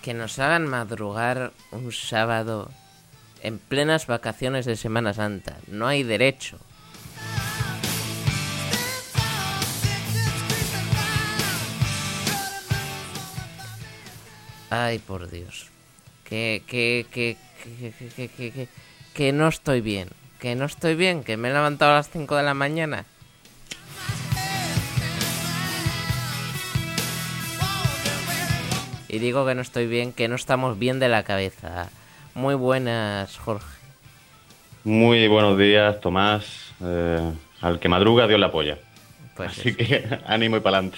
Que nos hagan madrugar un sábado en plenas vacaciones de Semana Santa. No hay derecho. Ay, por Dios. Que no estoy bien. Que no estoy bien. Que me he levantado a las 5 de la mañana. Y digo que no estoy bien, que no estamos bien de la cabeza. Muy buenas, Jorge. Muy buenos días, Tomás. Al que madruga, Dios le apoya. Pues Así eso. que ánimo y pa'lante.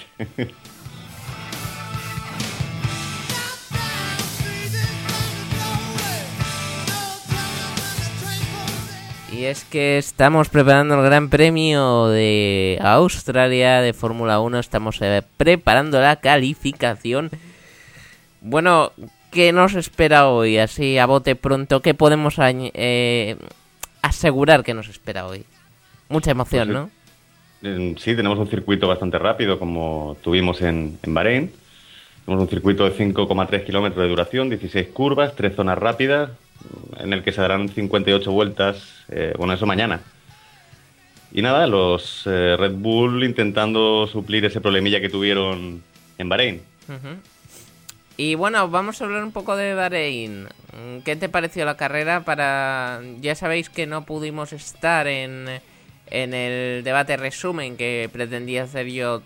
Y es que estamos preparando el Gran Premio de Australia de Fórmula 1. Estamos preparando la calificación. Bueno, ¿qué nos espera hoy? Así a bote pronto, ¿qué podemos asegurar que nos espera hoy? Mucha emoción, Pues, ¿no? Sí, tenemos un circuito bastante rápido, como tuvimos en Bahrein. Tenemos un circuito de 5,3 kilómetros de duración, 16 curvas, 3 zonas rápidas, en el que se darán 58 vueltas, eso mañana. Y nada, los Red Bull intentando suplir ese problemilla que tuvieron en Bahrein. Uh-huh. Y bueno, vamos a hablar un poco de Bahrein. ¿Qué te pareció la carrera? Ya sabéis que no pudimos estar en el debate resumen que pretendía hacer yo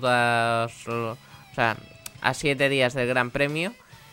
a 7 días del Gran Premio.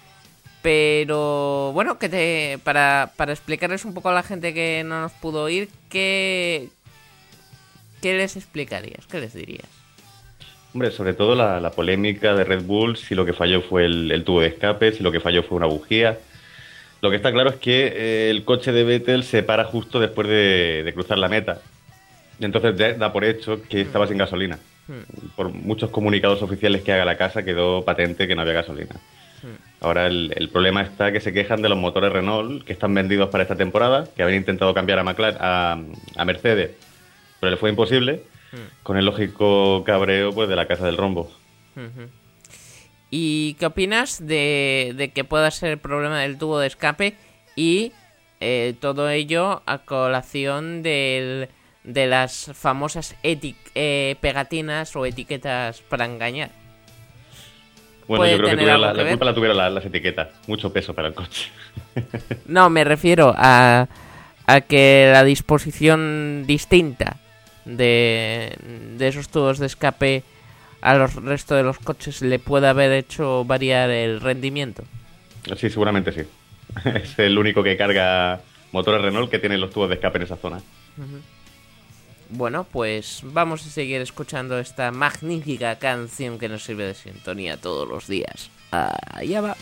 Pero bueno, para explicarles un poco a la gente que no nos pudo oír, ¿qué les explicarías? ¿Qué les dirías? Hombre, sobre todo la polémica de Red Bull, si lo que falló fue el tubo de escape, si lo que falló fue una bujía. Lo que está claro es que el coche de Vettel se para justo después de cruzar la meta. Y entonces da por hecho que estaba sin gasolina. Por muchos comunicados oficiales que haga la casa quedó patente que no había gasolina. Ahora el problema está que se quejan de los motores Renault que están vendidos para esta temporada, que habían intentado cambiar a Mercedes, pero le fue imposible, con el lógico cabreo pues de la casa del rombo. Uh-huh. ¿Y qué opinas de que pueda ser el problema del tubo de escape y todo ello a colación de las famosas pegatinas o etiquetas para engañar? Bueno, yo creo que ¿Tener algo la que ver? culpa la tuvieron las etiquetas. Mucho peso para el coche. No, me refiero a que la disposición distinta de esos tubos de escape a los resto de los coches le puede haber hecho variar el rendimiento. Sí, seguramente sí. Es el único que carga motores Renault que tiene los tubos de escape en esa zona. Bueno, pues vamos a seguir escuchando esta magnífica canción que nos sirve de sintonía todos los días. Allá va.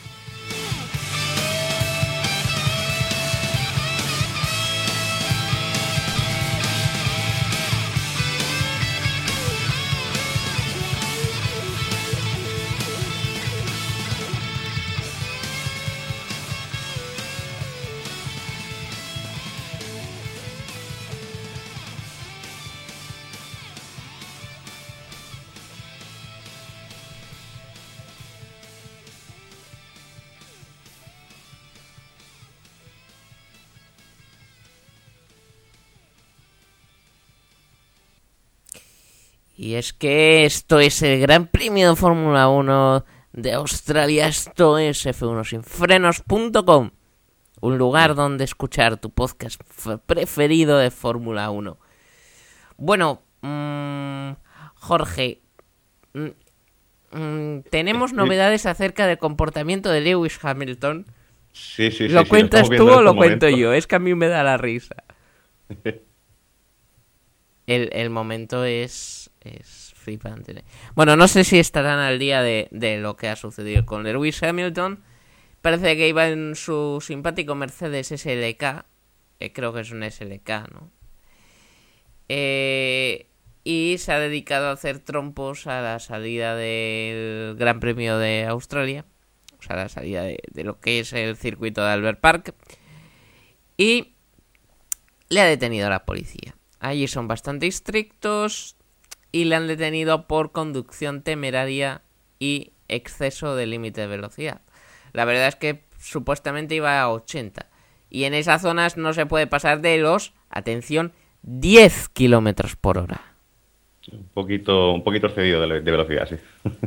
Y es que esto es el Gran Premio de Fórmula 1 de Australia. Esto es f1sinfrenos.com, un lugar donde escuchar tu podcast preferido de Fórmula 1. Bueno, Jorge, tenemos novedades acerca del comportamiento de Lewis Hamilton. Sí. ¿Lo cuentas lo tú o lo momento. cuento yo? Es que a mí me da la risa. El momento es flipante. Bueno, no sé si estarán al día de lo que ha sucedido con Lewis Hamilton. Parece que iba en su simpático Mercedes SLK. Creo que es un SLK, ¿no? Y se ha dedicado a hacer trompos a la salida del Gran Premio de Australia. O sea, la salida de lo que es el circuito de Albert Park. Y le ha detenido la policía. Allí son bastante estrictos y le han detenido por conducción temeraria y exceso de límite de velocidad. La verdad es que supuestamente iba a 80. Y en esas zonas no se puede pasar de los, atención, 10 kilómetros por hora. Un poquito excedido de velocidad, sí.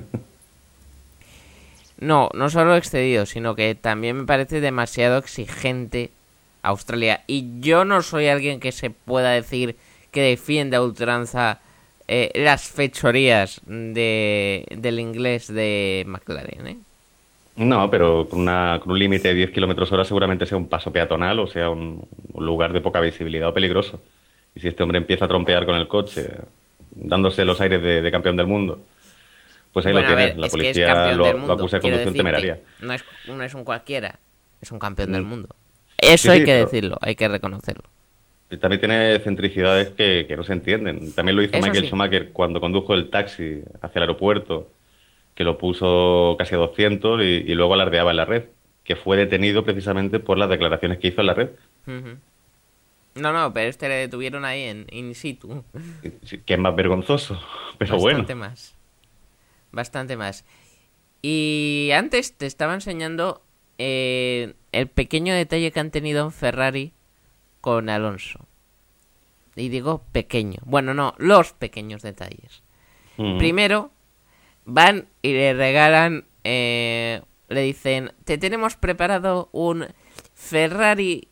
No solo excedido, sino que también me parece demasiado exigente Australia. Y yo no soy alguien que se pueda decir que defiende a ultranza las fechorías del inglés de McLaren, ¿eh? No, pero con un límite de 10 kilómetros hora seguramente sea un paso peatonal o sea un lugar de poca visibilidad o peligroso. Y si este hombre empieza a trompear con el coche, dándose los aires de campeón del mundo, pues ahí Bueno, lo a tienes. ver, La es que es policía campeón del lo mundo. acusa de Quiero conducción decir temeraria. que no es un cualquiera, es un campeón del mundo. Eso Sí, hay que pero decirlo, hay que reconocerlo. también tiene excentricidades que no se entienden. También lo hizo Eso Michael sí. Schumacher cuando condujo el taxi hacia el aeropuerto, que lo puso casi a 200 y luego alardeaba en la red, que fue detenido precisamente por las declaraciones que hizo en la red. Ujú. No, pero este le detuvieron ahí en in situ. Sí, que es más vergonzoso, pero bueno. Bastante más. Y antes te estaba enseñando el pequeño detalle que han tenido en Ferrari con Alonso. Y digo pequeño. Bueno, no, los pequeños detalles. Mm. Primero, van y le regalan, le dicen, te tenemos preparado un Ferrari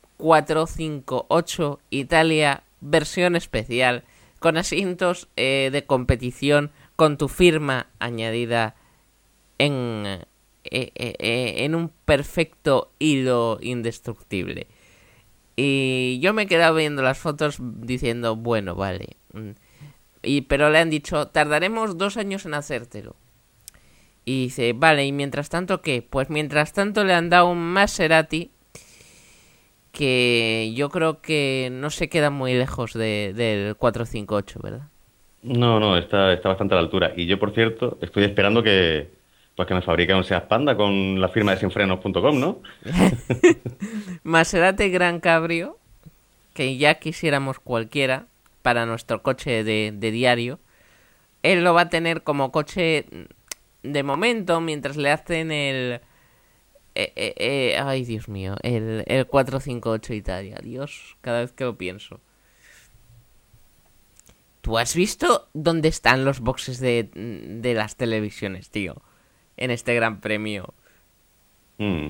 458 Italia versión especial con asientos de competición con tu firma añadida en un perfecto hilo indestructible. Y yo me he quedado viendo las fotos diciendo, bueno, vale. Pero le han dicho, tardaremos 2 años en hacértelo. Y dice, vale, ¿y mientras tanto qué? Pues mientras tanto le han dado un Maserati que yo creo que no se queda muy lejos del 458, ¿verdad? No, está bastante a la altura. Y yo, por cierto, estoy esperando que me fabriquen un Seat Panda con la firma de sinfrenos.com, ¿no? Maserati Gran Cabrio, que ya quisiéramos cualquiera para nuestro coche de diario. Él lo va a tener como coche de momento mientras le hacen el... ay, Dios mío, el 458 Italia. Dios, cada vez que lo pienso. ¿Tú has visto dónde están los boxes de las televisiones, tío? En este gran premio. Mm.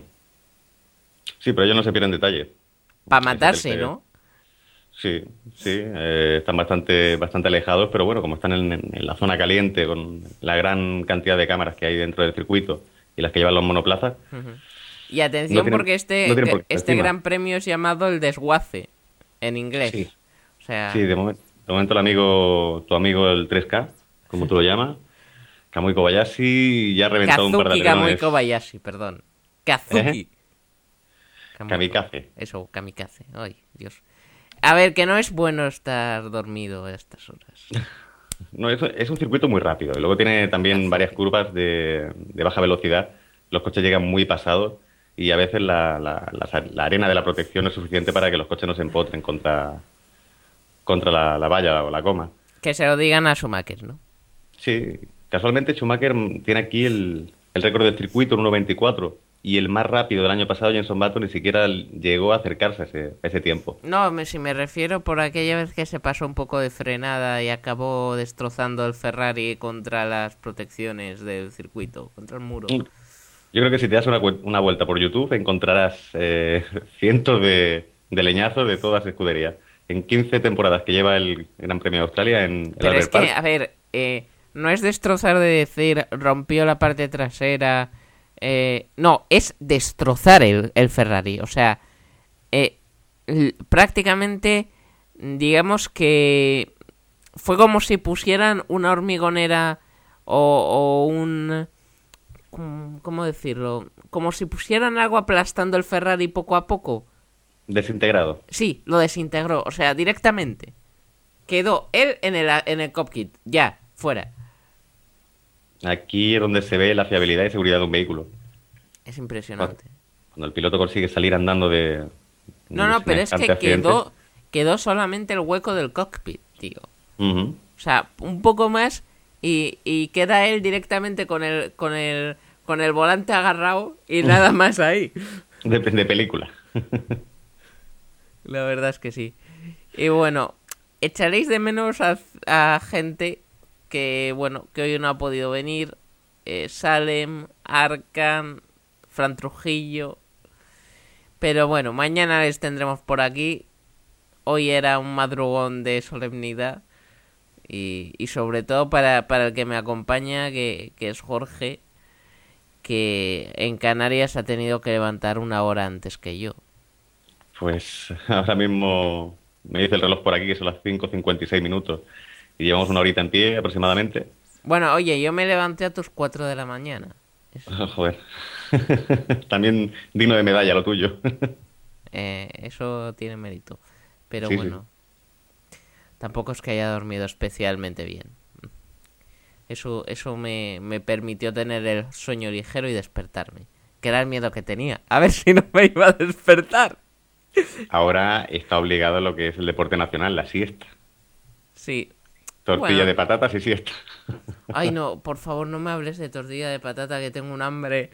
Sí, pero ellos no se pierden detalle. Para Ese es matarse, ¿no? Sí, están bastante alejados, pero bueno, como están en la zona caliente, con la gran cantidad de cámaras que hay dentro del circuito y las que llevan los monoplazas. Uh-huh. Y atención, porque no tienen por qué este encima. gran premio es llamado el desguace, en inglés. Sí. O sea, Sí, de momento tu amigo el 3K, como tú lo llamas, Kamui Kobayashi, ya ha reventado un par de Kazuki Kamui alerones. Kobayashi, perdón. Kazuki. Kamikaze. Eso, kamikaze. Ay, Dios. A ver, que no es bueno estar dormido a estas horas. No, es un circuito muy rápido. Y luego tiene también varias curvas de baja velocidad. Los coches llegan muy pasados y a veces la arena de la protección no es suficiente para que los coches no se empotren contra la valla o la goma. Que se lo digan a Schumacher, ¿no? Sí, casualmente Schumacher tiene aquí el récord del circuito, un 1.24, y el más rápido del año pasado, Jenson Button, ni siquiera llegó a acercarse a ese tiempo. No, si me refiero por aquella vez que se pasó un poco de frenada y acabó destrozando el Ferrari contra las protecciones del circuito, contra el muro. Yo creo que si te das una vuelta por YouTube encontrarás cientos de leñazos de todas las escuderías. En 15 temporadas que lleva el Gran Premio de Australia en el Pero Albert es que, Park. a ver, no es destrozar de decir rompió la parte trasera. No, es destrozar el Ferrari. O sea, prácticamente, digamos que fue como si pusieran una hormigonera o un... ¿Cómo decirlo? Como si pusieran algo aplastando el Ferrari poco a poco. Desintegrado. Sí, lo desintegró, o sea, directamente. Quedó él en el cockpit, ya, fuera. Aquí es donde se ve la fiabilidad y seguridad de un vehículo. Es impresionante. Cuando el piloto consigue salir andando de... No, pero es que accidente. quedó solamente el hueco del cockpit, tío. Ujú. O sea, un poco más y queda él directamente con el con el volante agarrado y nada más ahí. De película. La verdad es que sí. Y bueno, echaréis de menos a gente que, bueno, que hoy no ha podido venir. Salem, Arkan, Fran Trujillo. Pero bueno, mañana les tendremos por aquí. Hoy era un madrugón de solemnidad. Y sobre todo para el que me acompaña, que es Jorge, que en Canarias ha tenido que levantar 1 hora antes que yo. Pues ahora mismo me dice el reloj por aquí que son las 5:56 y llevamos 1 horita en pie aproximadamente. Bueno, oye, yo me levanté a tus 4 de la mañana. Joder. También digno de medalla lo tuyo. Eso tiene mérito. Pero Sí, sí. bueno, tampoco es que haya dormido especialmente bien. Eso me permitió tener el sueño ligero y despertarme. Que era el miedo que tenía. A ver si no me iba a despertar. Ahora está obligado a lo que es el deporte nacional, la siesta. Sí. Tortilla Bueno. de patatas y siesta. Ay, no, por favor, no me hables de tortilla de patata, que tengo un hambre.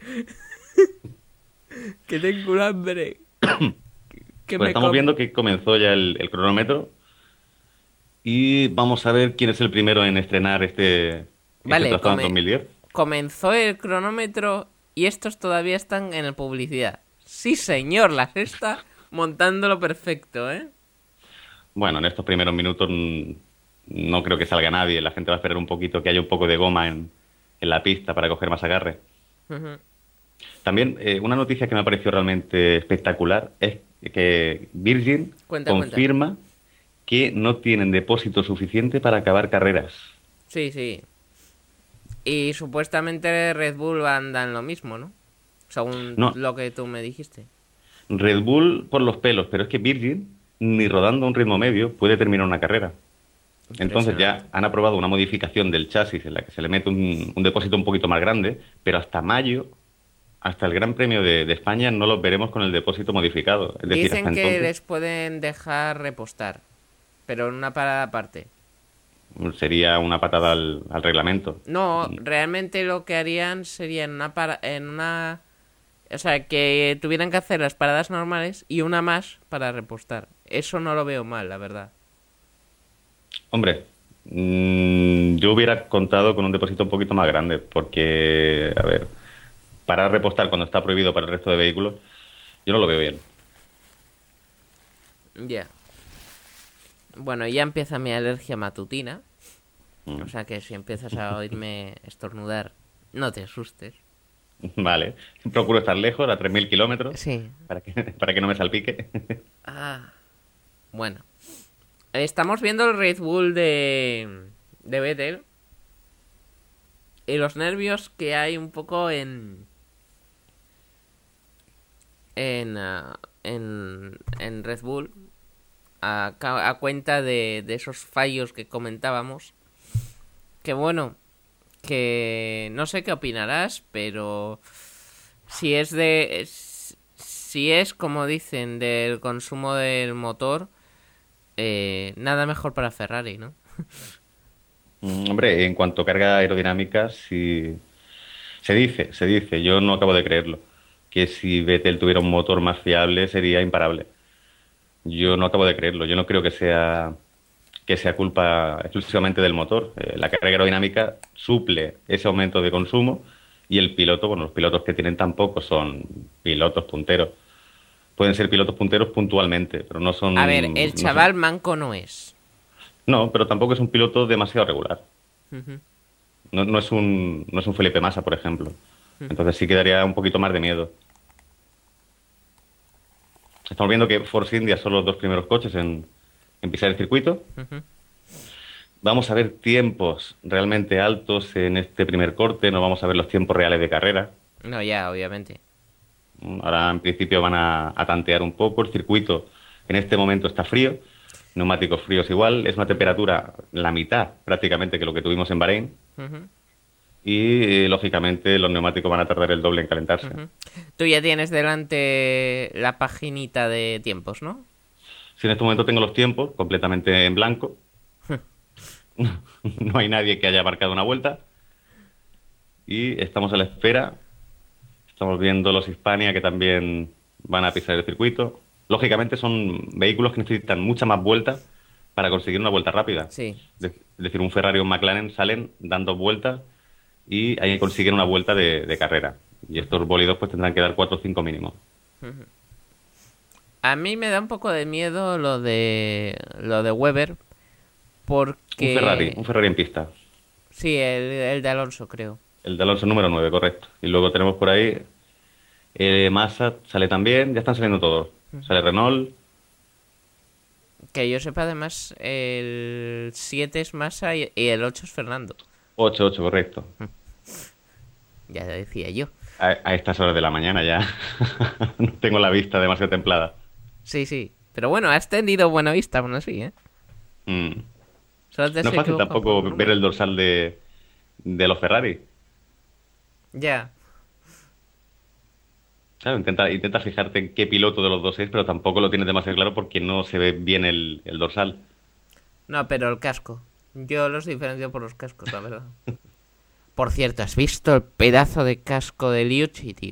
Que tengo un hambre. Que Pues me estamos com- viendo que comenzó ya el cronómetro y vamos a ver quién es el primero en estrenar este Vale, trazado en 2010. comenzó el cronómetro y estos todavía están en publicidad. Sí, señor, la sexta montándolo perfecto, ¿eh? Bueno, en estos primeros minutos no creo que salga nadie. La gente va a esperar un poquito que haya un poco de goma en la pista para coger más agarre. Ujú. También una noticia que me ha parecido realmente espectacular es que Virgin Cuenta. confirma que no tienen depósito suficiente para acabar carreras. Sí. Y supuestamente Red Bull anda en lo mismo, ¿no? Según No, lo que tú me dijiste. Red Bull por los pelos, pero es que Virgin, ni rodando a un ritmo medio, puede terminar una carrera. Entonces Impresionante. ya han aprobado una modificación del chasis en la que se le mete un depósito un poquito más grande, pero hasta mayo, hasta el Gran Premio de España, no los veremos con el depósito modificado. Es decir, hasta Dicen que entonces les pueden dejar repostar, pero en una parada aparte. sería una patada al reglamento. No, realmente lo que harían sería o sea, que tuvieran que hacer las paradas normales y una más para repostar. Eso no lo veo mal, la verdad. Hombre, yo hubiera contado con un depósito un poquito más grande, porque, a ver, para repostar cuando está prohibido para el resto de vehículos, yo no lo veo bien. Ya. Bueno, ya empieza mi alergia matutina. Mm. O sea que si empiezas a oírme estornudar, no te asustes. Vale, procuro estar lejos, a 3.000 kilómetros, Sí. para que no me salpique. Ah. Bueno. Estamos viendo el Red Bull de Vettel. Y los nervios que hay un poco en Red Bull. A cuenta de esos fallos que comentábamos. Que bueno, que no sé qué opinarás, pero si es como dicen del consumo del motor, nada mejor para Ferrari, ¿no? Hombre, en cuanto a carga aerodinámica, sí, se dice, yo no acabo de creerlo, que si Vettel tuviera un motor más fiable sería imparable. Yo no acabo de creerlo, yo no creo que sea culpa exclusivamente del motor. La carga aerodinámica suple ese aumento de consumo y el piloto, bueno, los pilotos que tienen tampoco son pilotos punteros. Pueden ser pilotos punteros puntualmente, pero no A ver, son... el chaval manco no es. No, pero tampoco es un piloto demasiado regular. Ujú. No es un Felipe Massa, por ejemplo. Entonces sí que daría un poquito más de miedo. Estamos viendo que Force India son los dos primeros coches en pisar el circuito. Ujú. Vamos a ver tiempos realmente altos en este primer corte, no vamos a ver los tiempos reales de carrera. No, ya, obviamente. Ahora en principio van a tantear un poco, el circuito en este momento está frío, neumáticos fríos igual, es una temperatura la mitad prácticamente que lo que tuvimos en Bahrein Ujú, y lógicamente los neumáticos van a tardar el doble en calentarse. ujú. Tú ya tienes delante la paginita de tiempos, ¿no? Si en este momento tengo los tiempos completamente en blanco, no hay nadie que haya marcado una vuelta y estamos a la espera Estamos viendo los Hispania que también van a pisar el circuito. Lógicamente son vehículos que necesitan mucha más vuelta para conseguir una vuelta rápida. Sí. Es decir, un Ferrari o un McLaren salen dando vueltas y ahí consiguen una vuelta de carrera. Y estos bólidos pues tendrán que dar 4 o 5 mínimo. A mí me da un poco de miedo lo de Weber, porque... Un Ferrari en pista. Sí, el de Alonso, creo. El de Alonso número 9, correcto. Y luego tenemos por ahí Massa sale también, ya están saliendo todos. Sale Renault. Que yo sepa, además, el 7 es Massa y el 8 es Fernando. 8, correcto. Ya decía yo. A estas horas de la mañana ya no tengo la vista demasiado templada. Sí, sí. Pero bueno, has tenido buena vista aún así, ¿eh? Solo te No has es fácil equivocado tampoco por un ver el número. dorsal de los Ferrari. Ya. Claro, intenta fijarte en qué piloto de los dos es, pero tampoco lo tienes demasiado claro porque no se ve bien el dorsal. No, pero el casco. Yo los diferencio por los cascos, la verdad. Por cierto, ¿has visto el pedazo de casco de Liucci, tío?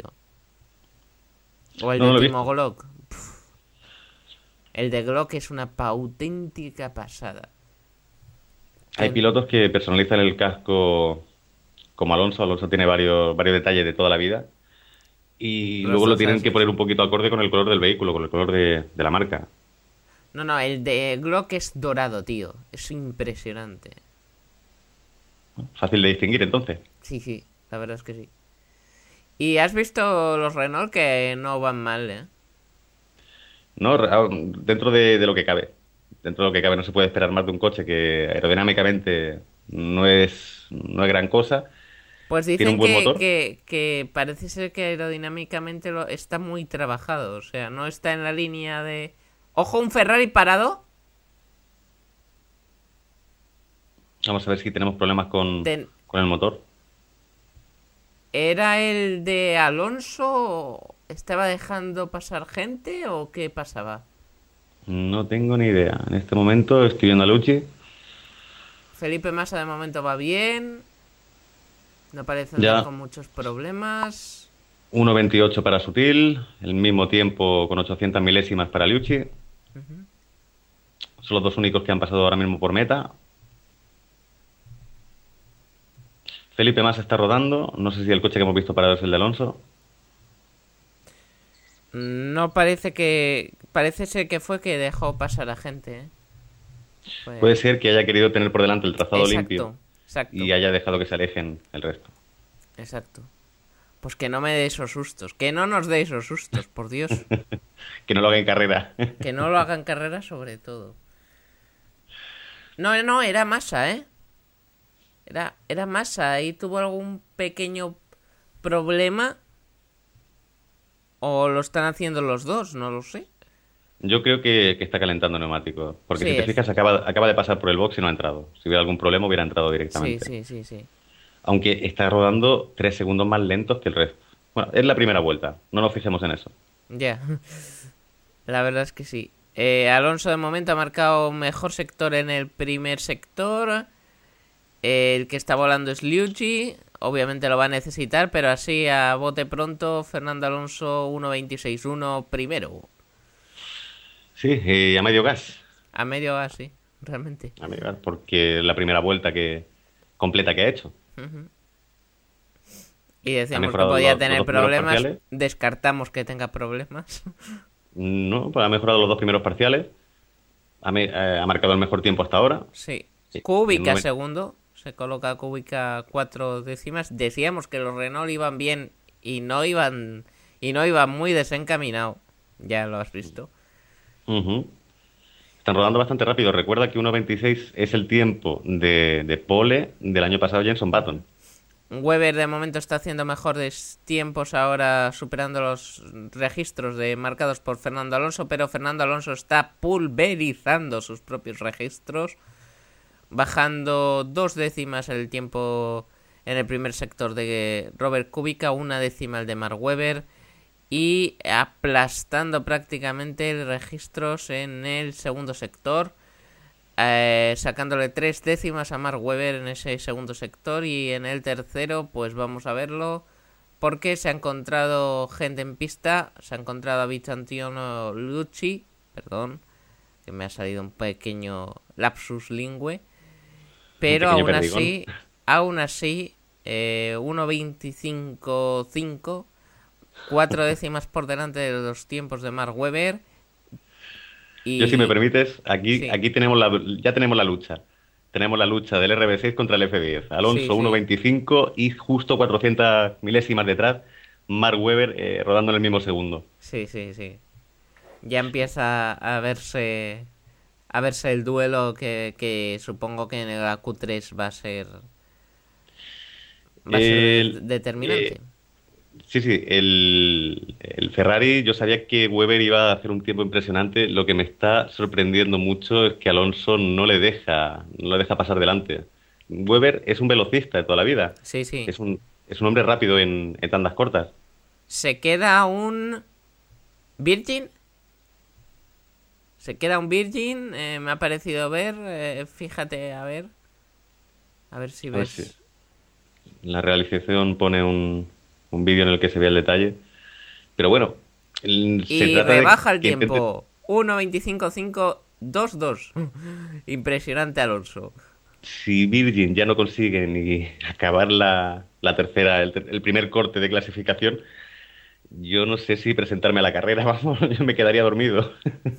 O el No, no lo de he Timo visto. Glock. El de Glock es una auténtica pasada. Hay pilotos que personalizan el casco como Alonso. Alonso tiene varios detalles de toda la vida. Y Los luego lo tienen que dorsales. poner un poquito acorde con el color del vehículo, con el color de la marca. No, no, el de Glock es dorado, tío. Es impresionante. Fácil de distinguir entonces. Sí, sí, la verdad es que sí. ¿Y has visto los Renault que no van mal, eh? No, dentro de lo que cabe. Dentro de lo que cabe no se puede esperar más de un coche que aerodinámicamente no es gran cosa. Pues Tiene un dicen buen que, motor. que, que parece ser que aerodinámicamente está muy trabajado. O sea, no está en la línea de... ¡Ojo, un Ferrari parado! Vamos a ver si tenemos problemas Ten- con el motor. ¿Era el de Alonso? ¿Estaba dejando pasar gente o qué pasaba? No tengo ni idea. En este momento estoy viendo a Lucci. Felipe Massa de momento va bien. No parece andar Ya con muchos problemas. 1.28 para Sutil. El mismo tiempo con 800 milésimas para Lucci. Son los dos únicos que han pasado ahora mismo por meta. Felipe Massa está rodando. No sé si el coche que hemos visto parado es el de Alonso. No parece que... Parece ser que fue que dejó pasar a gente, ¿eh? Puede ser que haya querido tener por delante el trazado limpio Exacto, y haya dejado que se alejen el resto. exacto. Pues que no me dé esos sustos. Que no nos dé esos sustos, por Dios. Que no lo haga en carrera. Que no lo hagan carrera sobre todo. No, no, era Massa, ¿eh? Era Massa. Ahí tuvo algún pequeño problema. O lo están haciendo los dos, no lo sé. Yo creo que está calentando neumáticos. Porque Sí, si te fijas, acaba de pasar por el box y no ha entrado. Si hubiera algún problema, hubiera entrado Sí, directamente. sí, sí, sí. Aunque está rodando 3 segundos más lentos que el resto. Bueno, es la primera vuelta. No nos fijemos en eso. Ya. La verdad es que sí. Alonso de momento ha marcado mejor sector en el primer sector. El que está volando es Liucci. Obviamente lo va a necesitar, pero así a bote pronto Fernando Alonso 1.26.1 primero. Sí, a medio gas. A medio gas, sí, realmente. A medio gas, porque es la primera vuelta completa que ha hecho. Y Ha decíamos que mejorado podía los tener dos primeros problemas. parciales. Descartamos que tenga problemas. No, pues ha mejorado los dos primeros parciales. Ha marcado el mejor tiempo hasta ahora. Sí. Sí, Kubica en un- segundo. Se coloca Kubica 4 décimas. Decíamos que los Renault iban bien y no iban muy desencaminados. Ya lo has visto. Ujú. Están rodando bastante rápido. Recuerda que 1.26 es el tiempo de pole del año pasado Jenson Button. Weber de momento está haciendo mejores tiempos ahora, superando los registros marcados por Fernando Alonso, pero Fernando Alonso está pulverizando sus propios registros, bajando 2 décimas el tiempo en el primer sector de Robert Kubica, 1 décima el de Mark Webber, y aplastando prácticamente registros en el segundo sector, sacándole 3 décimas a Mark Webber en ese segundo sector, y en el tercero pues vamos a verlo, porque se ha encontrado gente en pista, se ha encontrado a Vicentiano Lucci, perdón, que me ha salido un pequeño lapsus lingüe, pero aún así, 1.25.5, 4 décimas por delante de los tiempos de Mark Webber. Y... Yo, si me permites, aquí ya tenemos la lucha. Tenemos la lucha del RB6 contra el F10. Alonso 1.25 y justo 400 milésimas detrás, Mark Webber rodando en el mismo segundo. Sí. Ya empieza a verse el duelo que supongo que en el Q3 va a ser determinante. Sí, el Ferrari, yo sabía que Webber iba a hacer un tiempo impresionante. Lo que me está sorprendiendo mucho es que Alonso no le deja pasar delante. Webber es un velocista de toda la vida. Sí. Es un hombre rápido en tandas cortas. Se queda un Virgin. Me ha parecido ver. Fíjate, a ver si ves. Si la realización pone un vídeo en el que se ve el detalle. Pero bueno, y rebaja el tiempo. 1.25.5.22. Impresionante, Alonso. Si Virgin ya no consigue ni acabar la tercera, el primer corte de clasificación, yo no sé si presentarme a la carrera, vamos, yo me quedaría dormido.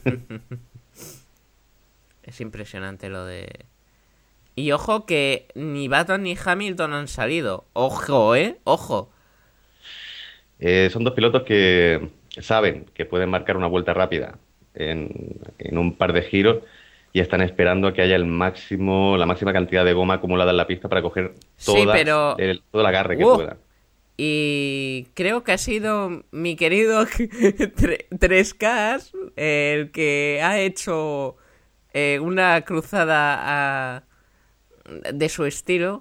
Es impresionante lo de... Y ojo que ni Button ni Hamilton han salido. Ojo, ojo. Son dos pilotos que saben que pueden marcar una vuelta rápida en un par de giros y están esperando a que haya la máxima cantidad de goma acumulada en la pista para coger todo el agarre que pueda. Y creo que ha sido mi querido 3K el que ha hecho una cruzada de su estilo.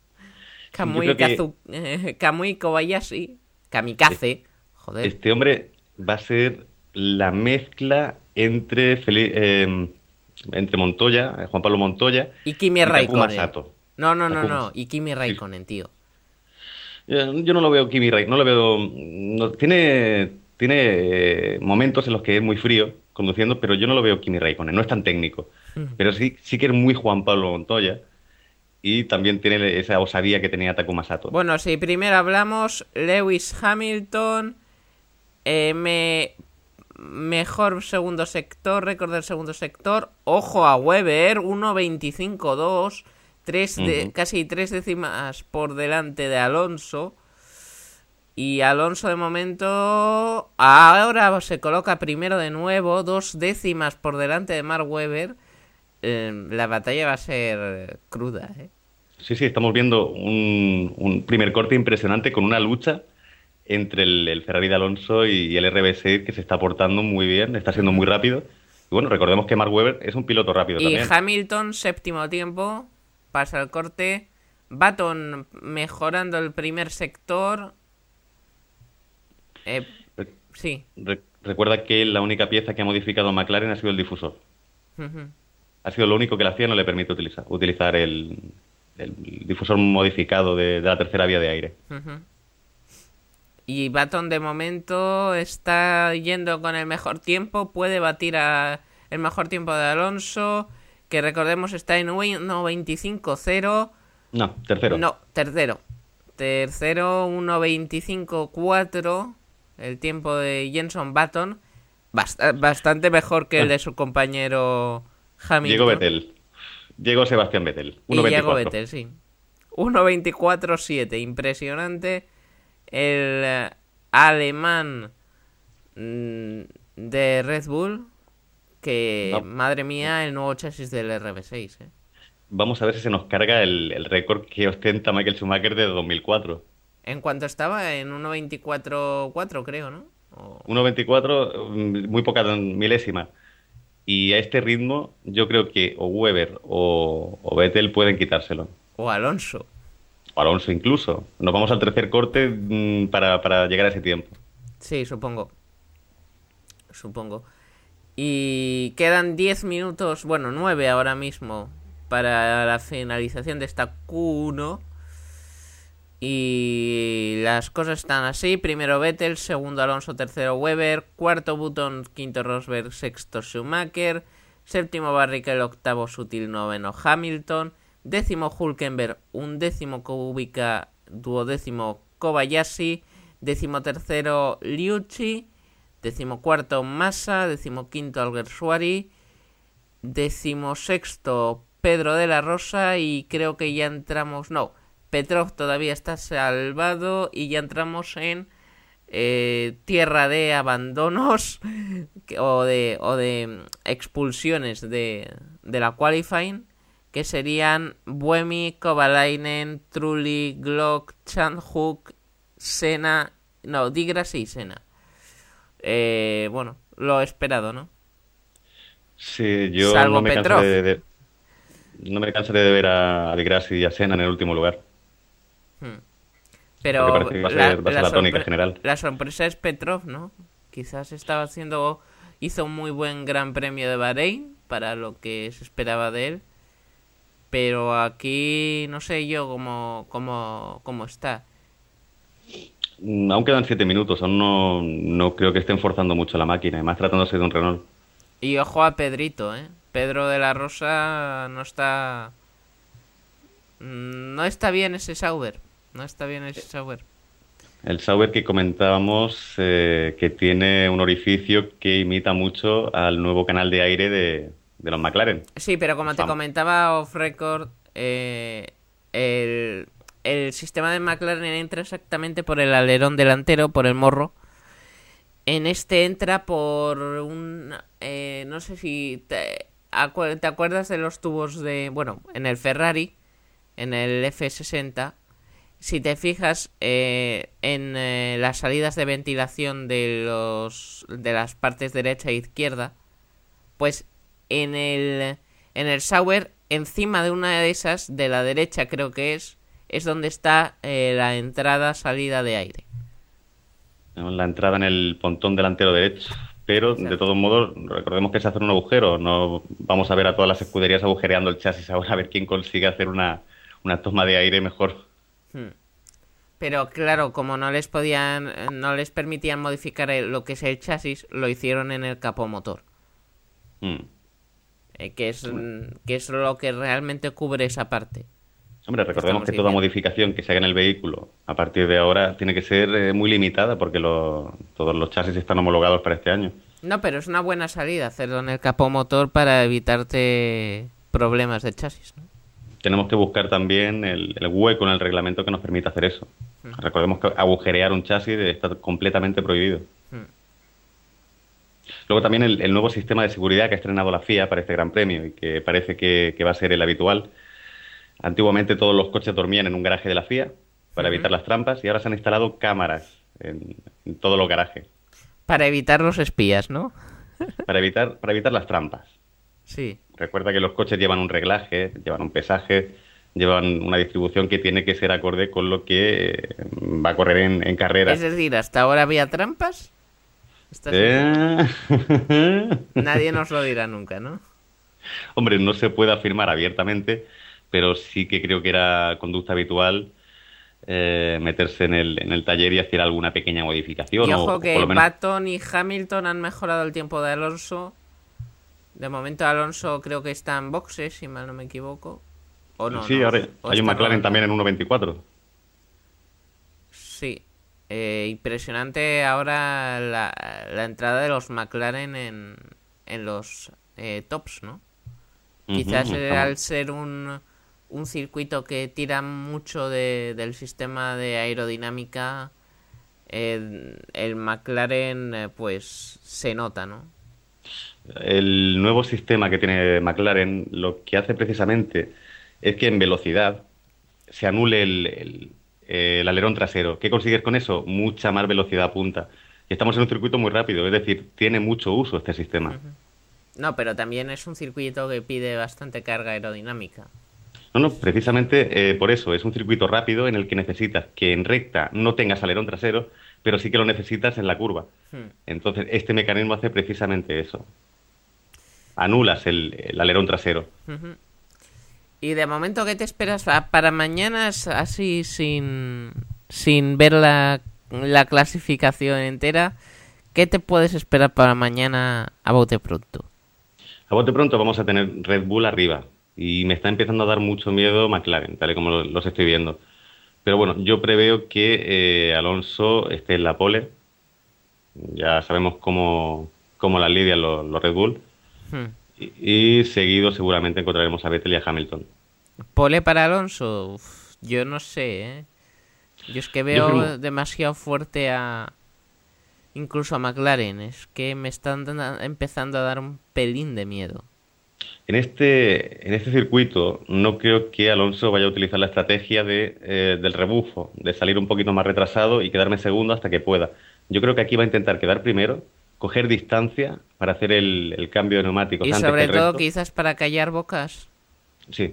Kamui Kobayashi. Kamikaze. Joder. Este hombre va a ser la mezcla entre Montoya, Juan Pablo Montoya y Kimi Raikkonen. Sato. No. Y Kimi Raikkonen, tío. Yo no lo veo Kimi Raikkonen, no lo veo. Tiene momentos en los que es muy frío conduciendo, pero yo no lo veo Kimi Raikkonen, no es tan técnico. Pero sí que es muy Juan Pablo Montoya. Y también tiene esa osadía que tenía Takuma Sato. Bueno, sí, primero hablamos Lewis Hamilton, mejor segundo sector, récord del segundo sector. Ojo a Webber, 1.25.2, casi 3 décimas por delante de Alonso. Y Alonso de momento ahora se coloca primero de nuevo, 2 décimas por delante de Mark Webber. La batalla va a ser cruda, ¿eh? Sí, estamos viendo un primer corte impresionante con una lucha entre el Ferrari de Alonso y el RB6 que se está portando muy bien, está siendo muy rápido. Y bueno, recordemos que Mark Webber es un piloto rápido también. Y Hamilton, séptimo tiempo, pasa el corte. Button mejorando el primer sector. Sí. Recuerda que la única pieza que ha modificado McLaren ha sido el difusor. Ha sido lo único que la FIA no le permite utilizar el difusor modificado de la tercera vía de aire. Y Button de momento está yendo con el mejor tiempo, puede batir el mejor tiempo de Alonso, que recordemos está en 1.25.0. No, tercero. No, tercero. Tercero, 1.25.4, el tiempo de Jenson Button, bastante mejor que el de su compañero Hamilton. Llegó Sebastián Vettel. 1.24. Y llegó Vettel, sí. 1.24.7. Impresionante. El alemán de Red Bull. Que, madre mía, el nuevo chasis del RB6. Vamos a ver si se nos carga el récord que ostenta Michael Schumacher de 2004. ¿En cuánto estaba? En 1.24.4, creo, ¿no? 1.24, muy poca milésima. Y a este ritmo, yo creo que o Webber o Vettel pueden quitárselo. O Alonso. O Alonso incluso. Nos vamos al tercer corte para llegar a ese tiempo. Sí, supongo. Y quedan 10 minutos, bueno, 9 ahora mismo, para la finalización de esta Q1. Y las cosas están así: primero Vettel, segundo Alonso, tercero Weber, cuarto Button, quinto Rosberg, sexto Schumacher, séptimo Barrichello, octavo Sutil, noveno Hamilton, décimo Hülkenberg, undécimo Kubica, duodécimo Kobayashi, décimo tercero Liucci, décimo cuarto Massa, décimo quinto Alguersuari, décimo sexto Pedro de la Rosa, y creo que ya entramos... No, Petrov todavía está salvado y ya entramos en tierra de abandonos o de expulsiones de la qualifying, que serían Buemi, Kovalainen, Trulli, Glock, Chandhuk, Senna... No, Di Grassi y Senna. Bueno, lo esperado, ¿no? Sí, yo Salvo no me Petrov. cansaré no me cansaré de ver a Di Grassi y a Senna en el último lugar. Pero Porque parece que va a ser la tónica general. la sorpresa es Petrov, ¿no? Quizás hizo un muy buen Gran Premio de Bahrein para lo que se esperaba de él. Pero aquí no sé yo cómo está. Aún quedan 7 minutos, aún no creo que estén forzando mucho la máquina, además tratándose de un Renault. Y ojo a Pedrito, ¿eh? Pedro de la Rosa no está... No está bien ese Sauber. No está bien ese Sauber. El Sauber que comentábamos, que tiene un orificio que imita mucho al nuevo canal de aire de los McLaren. Sí, pero como te comentaba off record, el sistema de McLaren entra exactamente por el alerón delantero, por el morro. En este entra por un... no sé si te acuerdas de los tubos de... Bueno, en el Ferrari, en el F60, si te fijas en las salidas de ventilación de las partes derecha e izquierda, pues en el Sauber, encima de una de esas, de la derecha creo que es donde está la entrada-salida de aire. La entrada en el pontón delantero derecho, pero Exacto. de todos modos, recordemos que se hace un agujero, no vamos a ver a todas las escuderías agujereando el chasis ahora a ver quién consigue hacer una toma de aire mejor. Pero claro, como no les permitían modificar lo que es el chasis, lo hicieron en el capó motor. Que es lo que realmente cubre esa parte. Hombre, recordemos que toda modificación que se haga en el vehículo a partir de ahora tiene que ser muy limitada porque todos los chasis están homologados para este año. No, pero es una buena salida hacerlo en el capó motor para evitarte problemas de chasis, ¿no? Tenemos que buscar también el hueco en el reglamento que nos permita hacer eso. Recordemos que agujerear un chasis está completamente prohibido. Luego también el nuevo sistema de seguridad que ha estrenado la FIA para este Gran Premio y que parece que va a ser el habitual. Antiguamente todos los coches dormían en un garaje de la FIA para evitar las trampas y ahora se han instalado cámaras en todos los garajes. Para evitar los espías, ¿no? Para evitar las trampas. Sí. Recuerda que los coches llevan un reglaje, llevan un pesaje, llevan una distribución que tiene que ser acorde con lo que va a correr en carrera. Es decir, ¿hasta ahora había trampas? Nadie nos lo dirá nunca, ¿no? Hombre, no se puede afirmar abiertamente, pero sí que creo que era conducta habitual meterse en el taller y hacer alguna pequeña modificación. Y ojo que por lo menos... Button y Hamilton han mejorado el tiempo de Alonso. De momento Alonso creo que está en boxes, si mal no me equivoco. ¿O no? Sí, no, ahora hay un McLaren también en 1.24. Sí. Impresionante ahora la entrada de los McLaren en los tops, ¿no? Quizás al ser un circuito que tira mucho del sistema de aerodinámica, el McLaren pues se nota, ¿no? El nuevo sistema que tiene McLaren lo que hace precisamente es que en velocidad se anule el alerón trasero. ¿Qué consigues con eso? Mucha más velocidad a punta. Y estamos en un circuito muy rápido, es decir, tiene mucho uso este sistema. No, pero también es un circuito que pide bastante carga aerodinámica. No, precisamente por eso. Es un circuito rápido en el que necesitas que en recta no tengas alerón trasero, pero sí que lo necesitas en la curva. Entonces, este mecanismo hace precisamente eso. Anulas el alerón trasero. Y de momento, ¿qué te esperas para mañana, así sin ver la clasificación entera? ¿Qué te puedes esperar para mañana a bote pronto? A bote pronto vamos a tener Red Bull arriba y me está empezando a dar mucho miedo McLaren, tal y como los estoy viendo. Pero bueno, yo preveo que Alonso esté en la pole. Ya sabemos cómo la lidian los Red Bull. Hmm. Y seguido seguramente encontraremos a Vettel y a Hamilton. ¿Pole para Alonso? Uf, yo no sé, ¿eh? Yo es que veo demasiado fuerte incluso a McLaren. Es que me están empezando a dar un pelín de miedo. En este circuito no creo que Alonso vaya a utilizar la estrategia del rebufo, de salir un poquito más retrasado y quedarme segundo hasta que pueda. Yo creo que aquí va a intentar quedar primero, coger distancia para hacer el cambio de neumáticos Y antes sobre que el todo resto. quizás para callar bocas. Sí.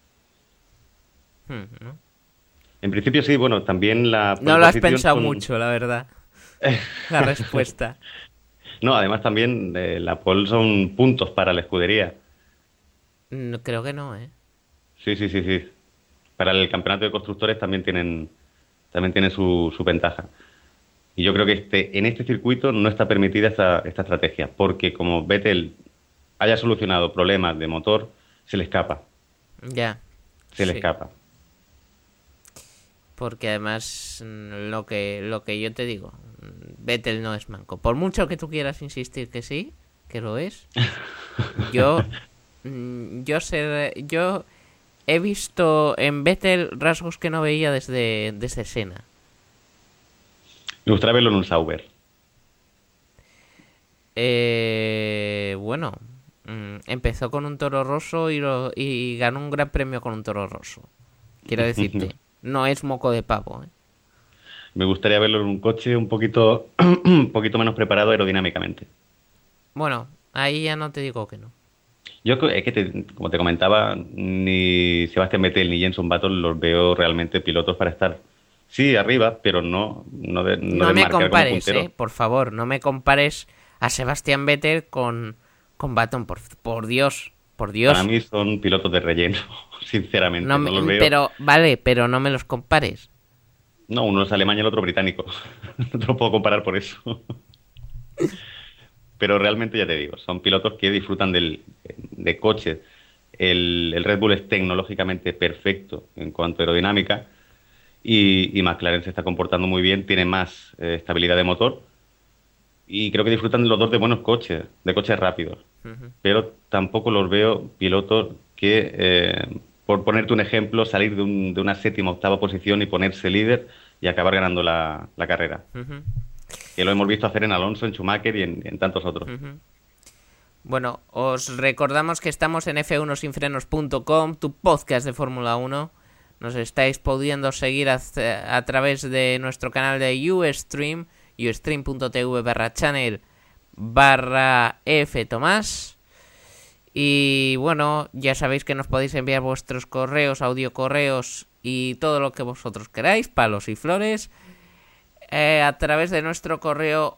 ¿No? En principio sí, bueno, también la No lo has posición pensado con- mucho, la verdad. La respuesta. No, además también la pole son puntos para la escudería. No, creo que no, ¿eh? Sí, sí, sí, sí. Para el campeonato de constructores también tiene su ventaja. Y yo creo que en este circuito no está permitida esta estrategia, porque como Vettel haya solucionado problemas de motor, se le escapa, Ya. se le Sí. escapa. Porque además lo que yo te digo, Vettel no es manco. Por mucho que tú quieras insistir que sí, que lo es, yo yo he visto en Vettel rasgos que no veía desde Senna. Me gustaría verlo en un Sauber. Bueno, empezó con un Toro Rosso y ganó un gran premio con un Toro Rosso. Quiero decirte, no es moco de pavo, ¿eh? Me gustaría verlo en un coche un poquito menos preparado aerodinámicamente. Bueno, ahí ya no te digo que no. Es que, como te comentaba, ni Sebastián Vettel ni Jenson Button los veo realmente pilotos para estar, sí, arriba, pero no No de me marcar como compares, puntero. por favor, no me compares a Sebastián Vettel con Button, por Dios, por Dios. Para mí son pilotos de relleno, sinceramente. No No los veo. pero, vale, pero no me los compares. No, uno es alemán y el otro británico. No te lo puedo comparar por eso. Pero realmente ya te digo, son pilotos que disfrutan de coches. El Red Bull es tecnológicamente perfecto en cuanto a aerodinámica y McLaren se está comportando muy bien, tiene más estabilidad de motor y creo que disfrutan los dos de buenos coches, de coches rápidos. Ujú. Pero tampoco los veo pilotos que, por ponerte un ejemplo, salir de una séptima o octava posición y ponerse líder y acabar ganando la carrera. Ujú, Que lo hemos visto hacer en Alonso, en Schumacher y en tantos otros. ujú. Bueno, os recordamos que estamos en f1sinfrenos.com, tu podcast de Fórmula 1. Nos estáis pudiendo seguir a través de nuestro canal de Ustream, ustream.tv/channel/ftomás. Y bueno, ya sabéis que nos podéis enviar vuestros correos, audiocorreos y todo lo que vosotros queráis, palos y flores, a través de nuestro correo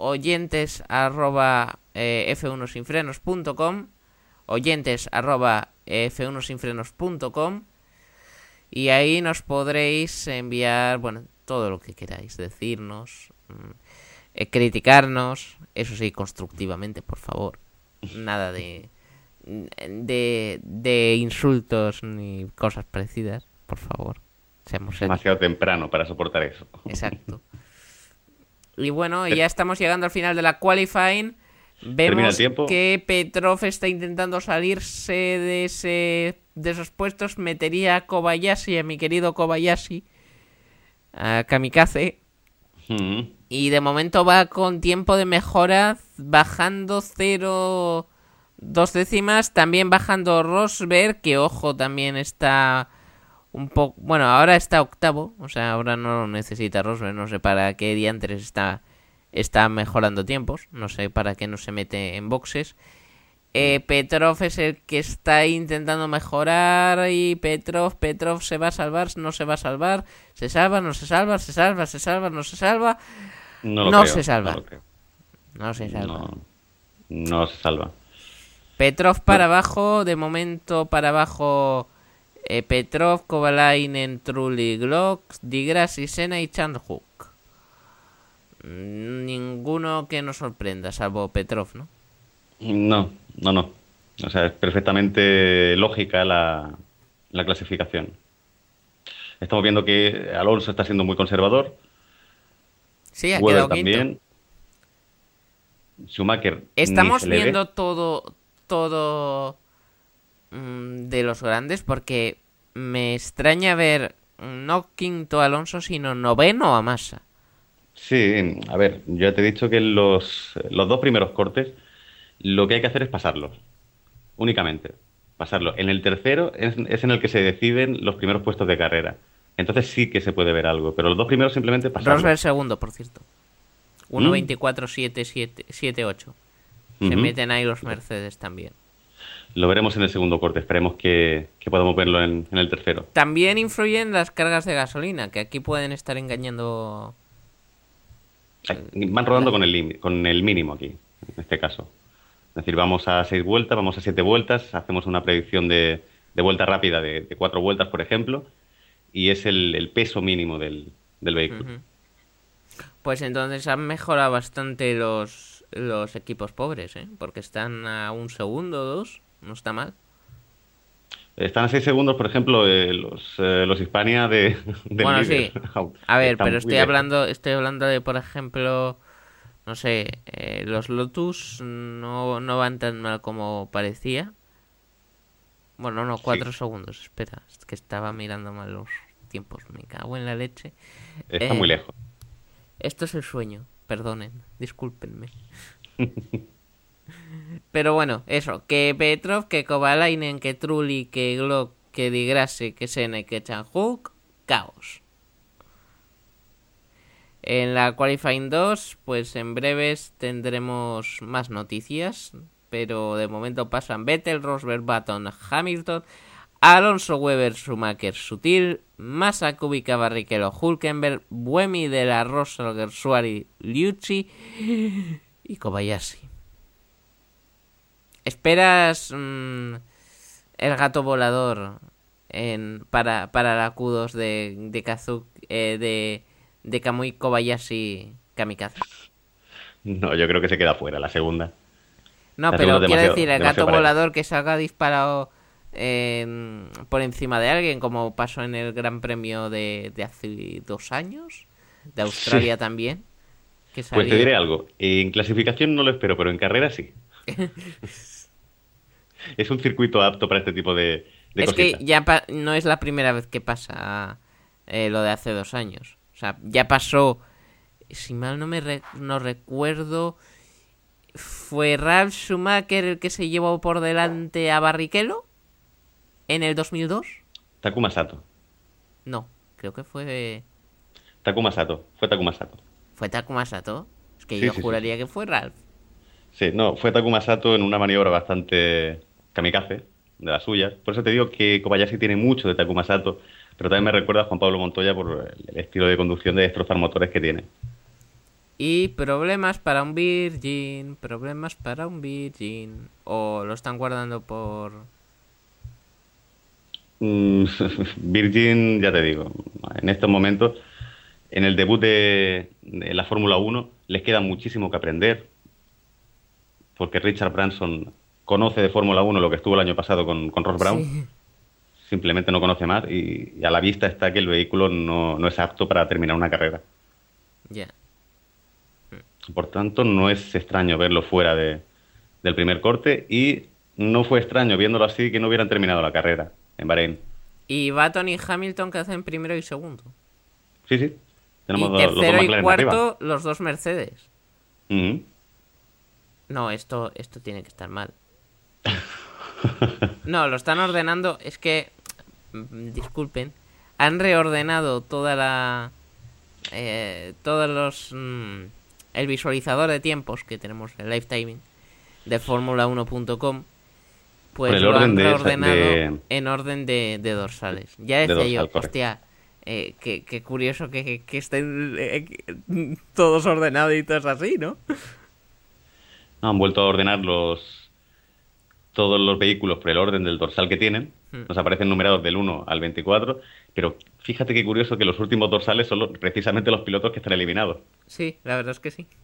oyentes@f1sinfrenos.com, oyentes@f1sinfrenos.com, y ahí nos podréis enviar, bueno, todo lo que queráis, decirnos, criticarnos, eso sí, constructivamente, por favor. Nada de insultos ni cosas parecidas, por favor. Seamos serios. Demasiado temprano para soportar eso. Exacto. Y bueno, ya estamos llegando al final de la qualifying. Termina el Vemos tiempo. que Petrov está intentando salirse de esos puestos. Metería a Kobayashi, a mi querido Kobayashi, a Kamikaze. Mm. Y de momento va con tiempo de mejora, bajando 0,2 décimas. También bajando Rosberg, que ojo, también está un poco... Bueno, ahora está octavo, o sea, ahora no lo necesita Rosberg. No sé para qué diantres está mejorando tiempos. No sé para qué no se mete en boxes. Petrov es el que está intentando mejorar. Y Petrov se va a salvar, no se va a salvar. Se salva, no se salva, se salva, se salva, no se salva. No lo No creo, se salva. No lo creo. No se salva. No se salva. Petrov para abajo, de momento para abajo Petrov, Kovalainen, Trulli, Glock, Di Grassi, Senna y Chandhuk. Ninguno que nos sorprenda, salvo Petrov, ¿no? No, no, no. O sea, es perfectamente lógica la clasificación. Estamos viendo que Alonso está siendo muy conservador. Sí, ha Webber quedado también. quinto. Schumacher Estamos ni se le ve. viendo todo de los grandes, porque me extraña ver no quinto a Alonso, sino noveno a Massa. Sí, a ver, yo te he dicho que los dos primeros cortes lo que hay que hacer es pasarlos, únicamente. Pasarlos. En el tercero es en el que se deciden los primeros puestos de carrera. Entonces sí que se puede ver algo, pero los dos primeros simplemente pasarlos. Rosberg segundo, por cierto. 1.24.78. Se meten ahí los Mercedes también. Lo veremos en el segundo corte, esperemos que podamos verlo en el tercero. También influyen las cargas de gasolina, que aquí pueden estar engañando. Van rodando con el mínimo aquí, en este caso. Es decir, vamos a 6 vueltas, vamos a 7 vueltas, hacemos una predicción de vuelta rápida de 4 vueltas, por ejemplo, y es el peso mínimo del vehículo. Pues entonces han mejorado bastante los equipos pobres, ¿eh? Porque están a 1 segundo o 2, no está mal. Están a 6 segundos, por ejemplo, los Hispania del Bueno, líder. sí. A ver, Están pero muy estoy lejos. hablando de, por ejemplo, no sé, los Lotus no van tan mal como parecía. Bueno, no, 4 Sí, segundos, espera, es que estaba mirando mal los tiempos, me cago en la leche. está muy lejos. Esto es el sueño, perdonen, discúlpenme. Pero bueno, eso, que Petrov, que Kovalainen, que Trulli, que Glock, que Di Grassi, que Senna y que Chandhuk, caos. En la Qualifying 2, pues en breves tendremos más noticias, pero de momento pasan Vettel, Rosberg, Button, Hamilton, Alonso, Webber, Schumacher, Sutil, Massa, Kubica, Barrichello, Hülkenberg, Buemi, De La Rosa, Gersuari, Liuzzi y Kobayashi. ¿Esperas el gato volador para la Q2 de Kazuki, de Kamui Kobayashi Kamikaze? No, yo creo que se queda fuera la segunda. No, La pero segunda es quiero decir, el demasiado gato pareja. volador que salga disparado por encima de alguien, como pasó en el Gran Premio de hace 2 años, de Australia Sí. también. Que Pues salió... te diré algo. En clasificación no lo espero, pero en carrera sí. Es un circuito apto para este tipo de Es que cositas. ya no es la primera vez que pasa lo de hace 2 años. O sea, ya pasó, si mal no recuerdo, fue Ralf Schumacher el que se llevó por delante a Barrichello en el 2002. Takuma Sato. No, creo que fue Takuma Sato. Fue Takuma Sato. Takuma Sato. Es que Sí, yo sí, sí, juraría sí. que fue Ralf. Sí, no, fue Takuma Sato en una maniobra bastante kamikaze de las suyas. Por eso te digo que Kobayashi tiene mucho de Takuma Sato, pero también me recuerda a Juan Pablo Montoya por el estilo de conducción de destrozar motores que tiene. Y problemas para un Virgin. O lo están guardando por... Mm, Virgin, ya te digo, en estos momentos, en el debut de la Fórmula 1, les queda muchísimo que aprender, porque Richard Branson conoce de Fórmula 1 lo que estuvo el año pasado con Ross Brown, Sí. simplemente no conoce más y a la vista está que el vehículo no es apto para terminar una carrera. Ya. Por tanto, no es extraño verlo fuera del primer corte y no fue extraño viéndolo así que no hubieran terminado la carrera en Bahrein. Y Button y Hamilton que hacen primero y segundo. Sí, sí. Tenemos Y los dos tercero y McLaren arriba. cuarto, los 2 Mercedes. Ujú. No, esto tiene que estar mal. No, lo están ordenando. Es que, disculpen, han reordenado todos los el visualizador de tiempos que tenemos, el live timing de Formula1.com, pues Por el lo orden han de reordenado en orden de dorsales. Ya decía dorsal, yo, correcto. hostia, qué curioso que estén todos ordenaditos así, ¿no? No, han vuelto a ordenar todos los vehículos por el orden del dorsal que tienen. Nos aparecen numerados del 1 al 24, pero fíjate qué curioso que los últimos dorsales son precisamente los pilotos que están eliminados. Sí, la verdad es que sí.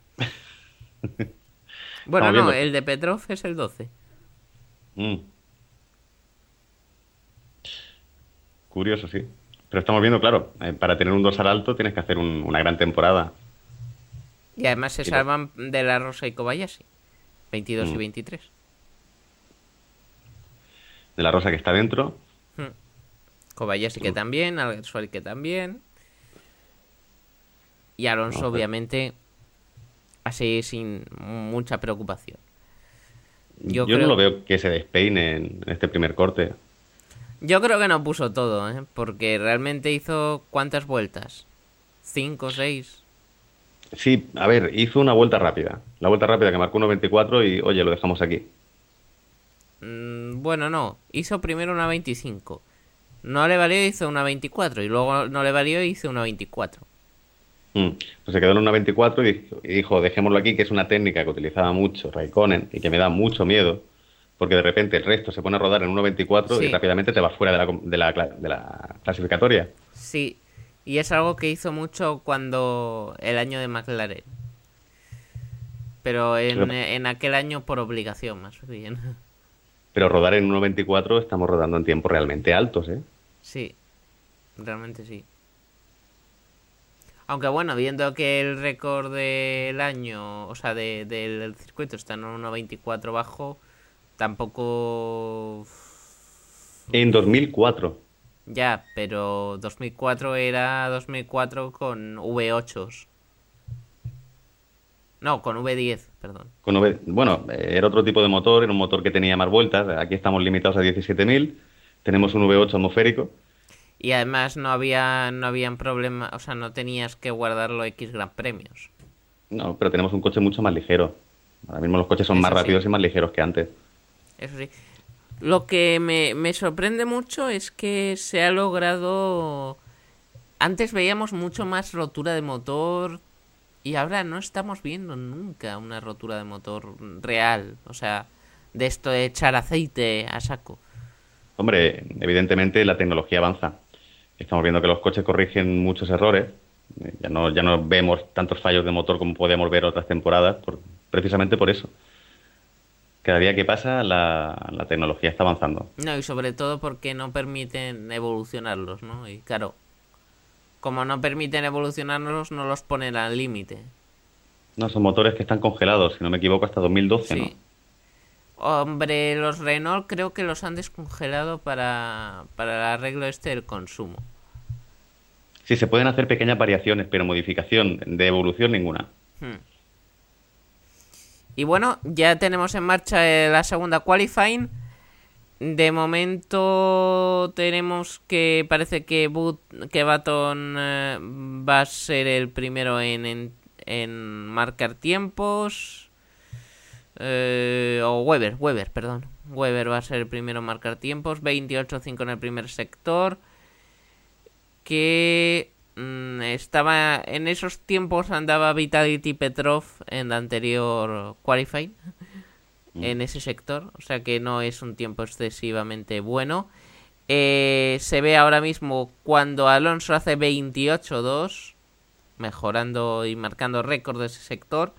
Bueno, Estamos no, viendo. el de Petrov es el 12. Mm, curioso, sí. Pero estamos viendo, claro, para tener un dorsal alto tienes que hacer una gran temporada. Y además se Y salvan de la Rosa y Kobayashi. 22 y Mm. 23. De la rosa que está dentro. Kobayashi que también, Alguersuari que también. Y Alonso, No, obviamente, así sin mucha preocupación. yo no lo veo que se despeine en este primer corte. Yo creo que no puso todo, ¿eh? Porque realmente hizo ¿cuántas vueltas? ¿5 o 6? Sí, a ver, hizo una vuelta rápida. La vuelta rápida que marcó 1.24 y, oye, lo dejamos aquí. Bueno, no. Hizo primero una 25. No le valió, hizo una 24. Y luego no le valió, hizo una 24. Pues se quedó en 1.24 y dijo, dejémoslo aquí, que es una técnica que utilizaba mucho Raikkonen y que me da mucho miedo, porque de repente el resto se pone a rodar en 1.24 Sí. y rápidamente te vas fuera de la clasificatoria. Sí. Y es algo que hizo mucho cuando el año de McLaren. Pero en aquel año por obligación, más bien. Pero rodar en 1.24 estamos rodando en tiempos realmente altos, ¿eh? Sí, realmente sí. Aunque bueno, viendo que el récord del año, o sea, del circuito está en 1.24 bajo, tampoco... En 2004. Ya, pero 2004 era 2004 con V8s. No, con V10, perdón. Bueno, era otro tipo de motor, era un motor que tenía más vueltas. Aquí estamos limitados a 17.000. Tenemos un V8 atmosférico. Y además no habían problemas, o sea, no tenías que guardarlo X Gran Premios. No, pero tenemos un coche mucho más ligero. Ahora mismo los coches son más Eso sí. rápidos y más ligeros que antes. Eso sí. Lo que me sorprende mucho es que se ha logrado... Antes veíamos mucho más rotura de motor y ahora no estamos viendo nunca una rotura de motor real. O sea, de esto de echar aceite a saco. Hombre, evidentemente la tecnología avanza. Estamos viendo que los coches corrigen muchos errores. Ya no vemos tantos fallos de motor como podíamos ver otras temporadas, precisamente por eso. Cada día que pasa, la tecnología está avanzando. No, y sobre todo porque no permiten evolucionarlos, ¿no? Y claro, como no permiten evolucionarlos, no los ponen al límite. No, son motores que están congelados, si no me equivoco, hasta 2012, Sí. ¿no? Hombre, los Renault creo que los han descongelado para el arreglo este del consumo. Sí, se pueden hacer pequeñas variaciones, pero modificación de evolución ninguna. Y bueno, ya tenemos en marcha la segunda qualifying. De momento tenemos que parece que Button va a ser el primero en marcar tiempos. O Weber, perdón. Weber va a ser el primero en marcar tiempos. 28.5 en el primer sector. Que estaba en esos tiempos andaba Vitality Petrov en la anterior qualifying. En ese sector, o sea que no es un tiempo excesivamente bueno. Se ve ahora mismo cuando Alonso hace 28.2, mejorando y marcando récord de ese sector.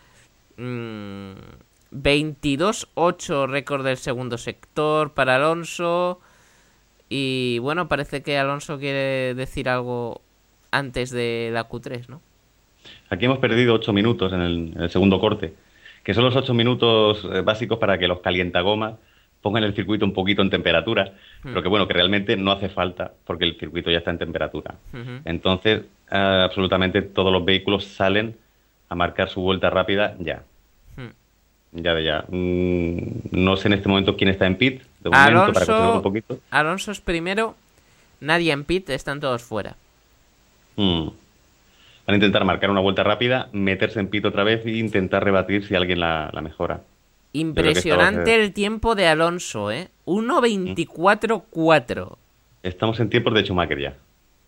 22.8 récord del segundo sector para Alonso. Y bueno, parece que Alonso quiere decir algo antes de la Q3, ¿no? Aquí hemos perdido 8 minutos en el segundo corte, que son los 8 minutos básicos para que los calientagomas pongan el circuito un poquito en temperatura, pero que bueno, que realmente no hace falta porque el circuito ya está en temperatura. Entonces, absolutamente todos los vehículos salen a marcar su vuelta rápida ya. Ya. No sé en este momento quién está en pit, de momento, para controlar un poquito. Alonso es primero, nadie en pit, están todos fuera. Van a intentar marcar una vuelta rápida, meterse en pit otra vez e intentar rebatir si alguien la mejora. Impresionante el tiempo de Alonso, ¿eh? 1.24.4. Estamos en tiempos de Schumacher ya.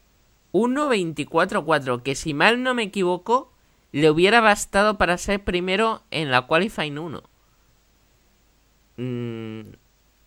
1.24.4, que si mal no me equivoco, le hubiera bastado para ser primero en la Qualifying 1.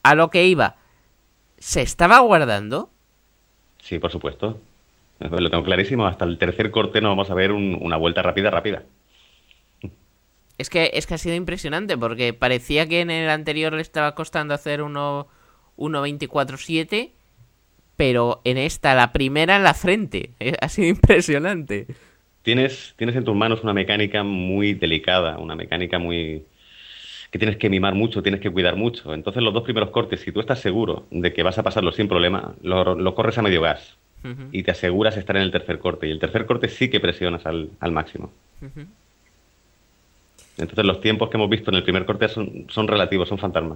a lo que iba, ¿se estaba guardando? Sí, por supuesto. Lo tengo clarísimo. Hasta el tercer corte no vamos a ver una vuelta rápida. Es que ha sido impresionante, porque parecía que en el anterior le estaba costando hacer 1.24.7, pero en esta, la primera en la frente. Ha sido impresionante. Tienes en tus manos una mecánica muy delicada, una mecánica muy que tienes que mimar mucho, tienes que cuidar mucho. Entonces los dos primeros cortes, si tú estás seguro de que vas a pasarlo sin problema, lo corres a medio gas Ujú, y te aseguras estar en el tercer corte. Y el tercer corte sí que presionas al máximo. ujú. Entonces los tiempos que hemos visto en el primer corte son relativos, son fantasmas.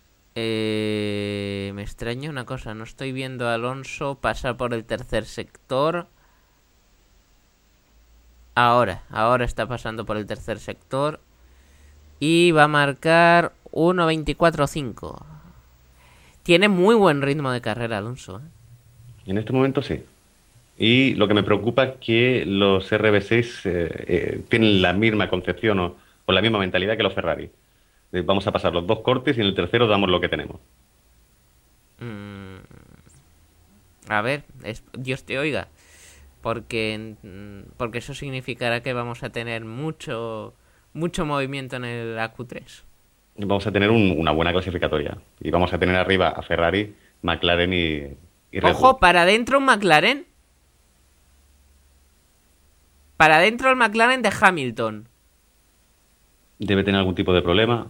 Me extraña una cosa, no estoy viendo a Alonso pasar por el tercer sector. Ahora está pasando por el tercer sector. Y va a marcar 1.24.5. Tiene muy buen ritmo de carrera Alonso, ¿eh? En este momento sí. Y lo que me preocupa es que los RB6 tienen la misma concepción o la misma mentalidad que los Ferrari. Vamos a pasar los dos cortes y en el tercero damos lo que tenemos. Mm, a ver, Dios te oiga. Porque eso significará que vamos a tener mucho movimiento en el AQ3. Vamos a tener una buena clasificatoria. Y vamos a tener arriba a Ferrari, McLaren y Red Ojo, Bull. para adentro un McLaren. Para adentro el McLaren de Hamilton. Debe tener algún tipo de problema.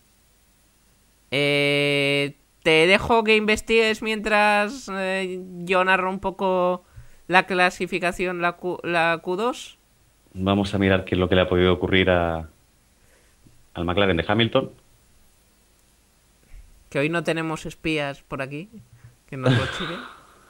Te dejo que investigues mientras yo narro un poco la clasificación, la Q2. Vamos a mirar qué es lo que le ha podido ocurrir al McLaren de Hamilton. Que hoy no tenemos espías por aquí. Que nos lo chiven.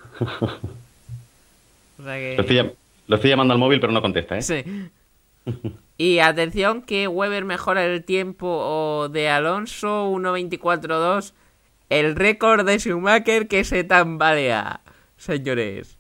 O sea que... Lo estoy llamando al móvil, pero no contesta, ¿eh? Sí. Y atención que Webber mejora el tiempo de Alonso, 1.24.2. El récord de Schumacher que se tambalea, señores.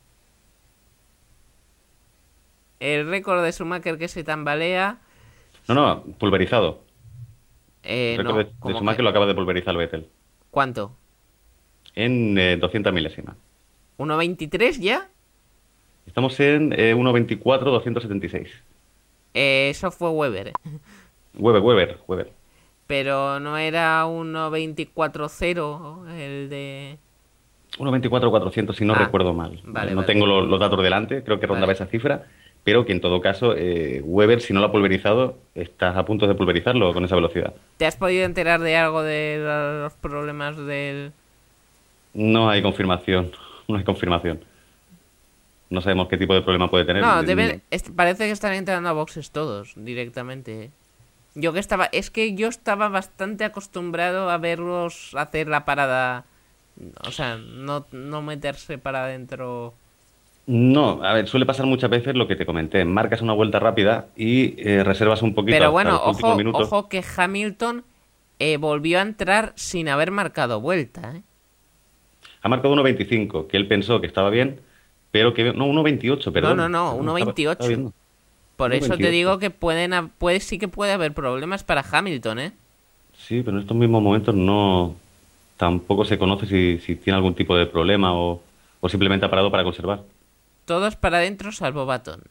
El récord de Schumacher que se tambalea. No, pulverizado. El récord No, de ¿cómo Schumacher que? lo acaba de pulverizar Vettel. ¿Cuánto? En 200 milésimas. ¿1.23 ya? Estamos en 1.24.276. Eso fue Webber, ¿eh? Weber. Pero no era 1.24.0 el de... 1.24.400, si no recuerdo mal. Vale, No vale. tengo los datos delante, creo que rondaba Vale. esa cifra, pero que en todo caso, Weber, si no lo ha pulverizado, estás a punto de pulverizarlo con esa velocidad. ¿Te has podido enterar de algo de los problemas del...? No hay confirmación, no hay confirmación. No sabemos qué tipo de problema puede tener. No, parece que están entrando a boxes todos, directamente, ¿eh? Yo estaba bastante acostumbrado a verlos hacer la parada. O sea, no meterse para adentro. No, a ver, suele pasar muchas veces lo que te comenté. Marcas una vuelta rápida y reservas un poquito Pero hasta bueno, los últimos minutos. ojo que Hamilton volvió a entrar sin haber marcado vuelta, ¿eh? Ha marcado 1.25, que él pensó que estaba bien, pero que... No, 1.28, perdón. No, Estaba 1.28. viendo. Por eso 1.28. te digo que sí que puede haber problemas para Hamilton, ¿eh? Sí, pero en estos mismos momentos no... Tampoco se conoce si tiene algún tipo de problema o simplemente ha parado para conservar. Todos para adentro salvo Baton.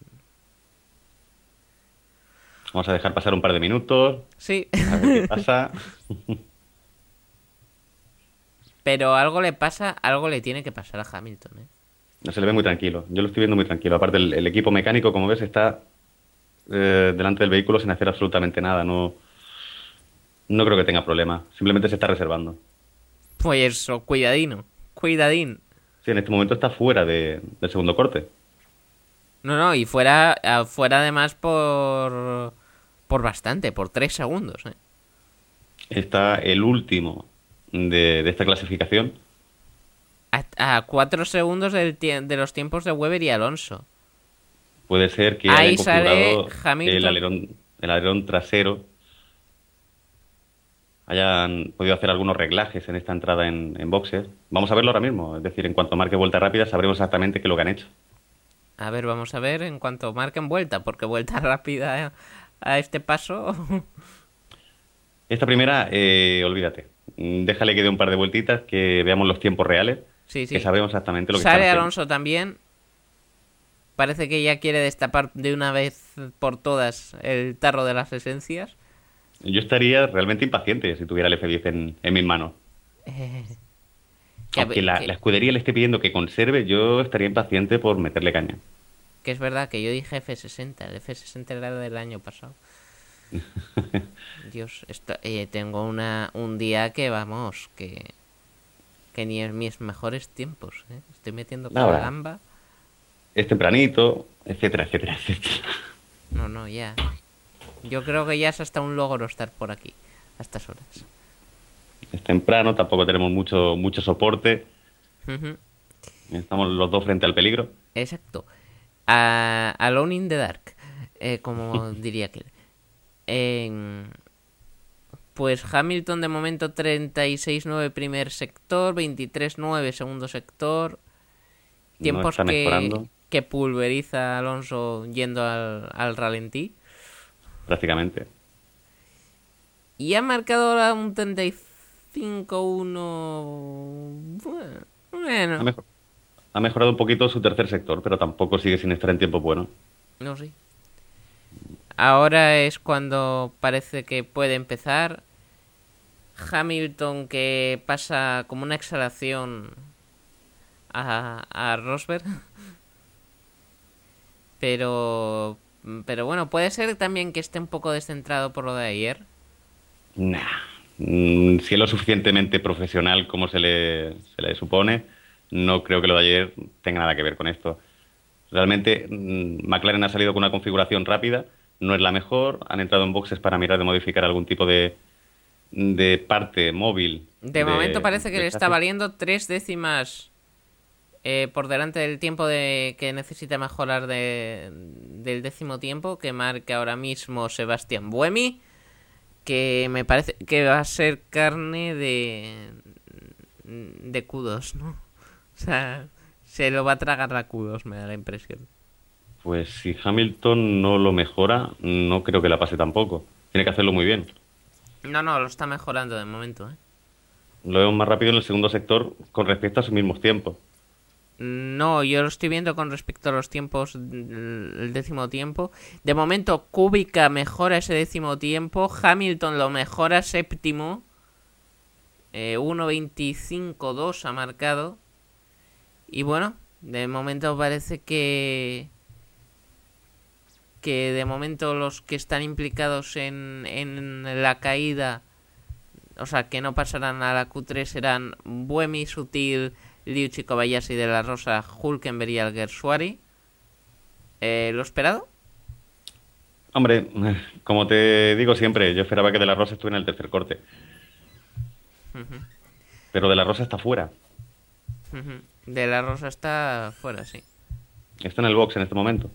Vamos a dejar pasar un par de minutos, Sí. a ver qué pasa. Pero algo le tiene que pasar a Hamilton, ¿eh? No se le ve muy tranquilo. Yo lo estoy viendo muy tranquilo. Aparte, el equipo mecánico, como ves, está delante del vehículo sin hacer absolutamente nada. No creo que tenga problema. Simplemente se está reservando. Pues eso, cuidadín. Sí, en este momento está fuera del segundo corte. No, y fuera además por bastante, por 3 segundos, ¿eh? Está el último de esta clasificación. A 4 segundos de los tiempos de Webber y Alonso. Puede ser que Ahí hayan configurado sale Hamilton. el alerón trasero. Hayan podido hacer algunos reglajes en esta entrada en boxes. Vamos a verlo ahora mismo. Es decir, en cuanto marque vuelta rápida sabremos exactamente qué es lo que han hecho. A ver, vamos a ver en cuanto marquen vuelta, porque vuelta rápida a este paso. Esta primera, olvídate. déjale que dé un par de vueltitas, que veamos los tiempos reales, Sí, que sí. sabremos exactamente lo que Sale están haciendo. Alonso también. Parece que ya quiere destapar de una vez por todas el tarro de las esencias. Yo estaría realmente impaciente si tuviera el F10 en mis manos. Eh, Aunque la escudería le esté pidiendo que conserve, yo estaría impaciente por meterle caña. que es verdad que yo dije F60. El F60 era del año pasado. Dios, tengo un día que vamos, que ni en mis mejores tiempos. Estoy metiendo cada Ahora, gamba. es tempranito, etcétera, etcétera, etcétera. No, ya. Yo creo que ya es hasta un logro estar por aquí a estas horas. Es temprano, tampoco tenemos mucho soporte. Ujú. Estamos los dos frente al peligro. Exacto. Alone in the Dark, como diría aquel. Pues Hamilton de momento 36-9 primer sector, 23-9 segundo sector. No Tiempos está mejorando que pulveriza a Alonso yendo al ralentí. prácticamente. Y ha marcado ahora un 35-1. Ha, Bueno, mejor- ha mejorado un poquito su tercer sector, pero tampoco sigue sin estar en tiempo bueno. no sé. Ahora es cuando parece que puede empezar. Hamilton que pasa como una exhalación a Rosberg. Pero bueno, puede ser también que esté un poco descentrado por lo de ayer. Nah. Si es lo suficientemente profesional como se le supone, no creo que lo de ayer tenga nada que ver con esto. Realmente, McLaren ha salido con una configuración rápida, no es la mejor, han entrado en boxes para mirar de modificar algún tipo de parte móvil. De momento parece que del le está chasis. valiendo 3 décimas por delante del tiempo que necesita mejorar del décimo tiempo que marca ahora mismo Sebastián Buemi, que me parece que va a ser carne de Q2, ¿no? O sea, se lo va a tragar la Q2, me da la impresión. Pues si Hamilton no lo mejora, no creo que la pase tampoco. Tiene que hacerlo muy bien. No, lo está mejorando de momento, ¿eh? Lo vemos más rápido en el segundo sector con respecto a sus mismos tiempos. No, yo lo estoy viendo con respecto a los tiempos, el décimo tiempo. De momento, Kubica mejora ese décimo tiempo. Hamilton lo mejora séptimo. 1.25.2 ha marcado. Y bueno, de momento parece que de momento los que están implicados en la caída, o sea, que no pasarán a la Q3 serán Buemi, Sutil, Liucci, Kobayashi, De La Rosa, Hülkenberg y Alguersuari. ¿Lo esperado? Hombre, como te digo siempre, yo esperaba que De La Rosa estuviera en el tercer corte. Pero De La Rosa está fuera. De La Rosa está fuera, sí. Está en el box en este momento.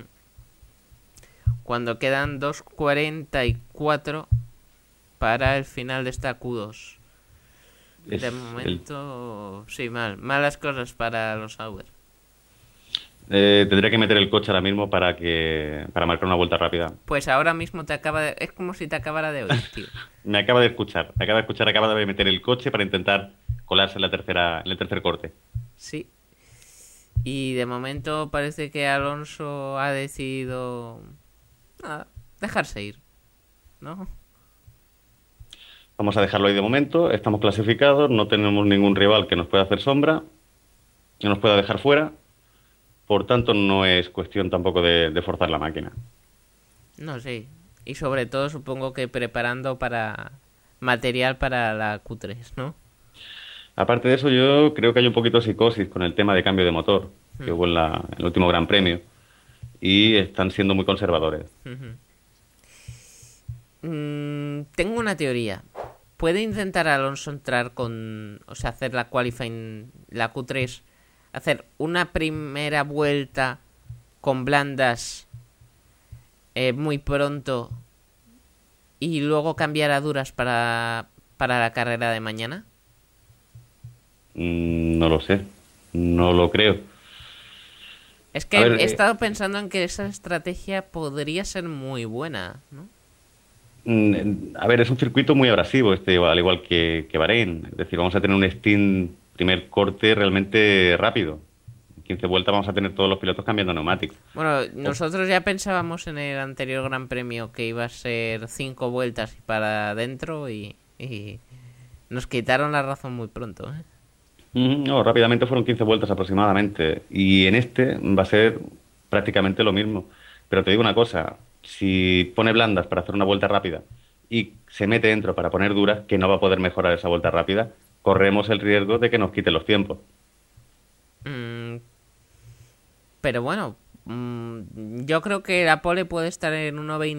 Cuando quedan 2.44 para el final de esta Q2. Es De momento, sí, malas cosas para los Sauber. Tendría que meter el coche ahora mismo para marcar una vuelta rápida. Pues ahora mismo es como si te acabara de oír, tío. Me acaba de escuchar, acaba de meter el coche para intentar colarse en el tercer corte. Sí. Y de momento parece que Alonso ha decidido dejarse ir, ¿no? Vamos a dejarlo ahí de momento, estamos clasificados, no tenemos ningún rival que nos pueda hacer sombra, que nos pueda dejar fuera, por tanto no es cuestión tampoco de forzar la máquina. No sé. Y sobre todo supongo que preparando para material para la Q3, ¿no? Aparte de eso, yo creo que hay un poquito de psicosis con el tema de cambio de motor, que hubo en el último Gran Premio, y están siendo muy conservadores. Tengo una teoría. ¿Puede intentar Alonso entrar hacer la qualifying, la Q3, hacer una primera vuelta con blandas muy pronto y luego cambiar a duras para la carrera de mañana? No lo sé, no lo creo. Es que he estado pensando en que esa estrategia podría ser muy buena, ¿no? A ver, es un circuito muy abrasivo, al igual que Bahrein. Es decir, vamos a tener un stint primer corte realmente rápido. En 15 vueltas vamos a tener todos los pilotos cambiando neumáticos. Bueno, nosotros ya pensábamos en el anterior Gran Premio que iba a ser 5 vueltas y para adentro y nos quitaron la razón muy pronto, ¿eh? No, rápidamente fueron 15 vueltas aproximadamente. Y en este va a ser prácticamente lo mismo. Pero te digo una cosa, si pone blandas para hacer una vuelta rápida y se mete dentro para poner duras, que no va a poder mejorar esa vuelta rápida, corremos el riesgo de que nos quite los tiempos. Mm, pero bueno, yo creo que la pole puede estar en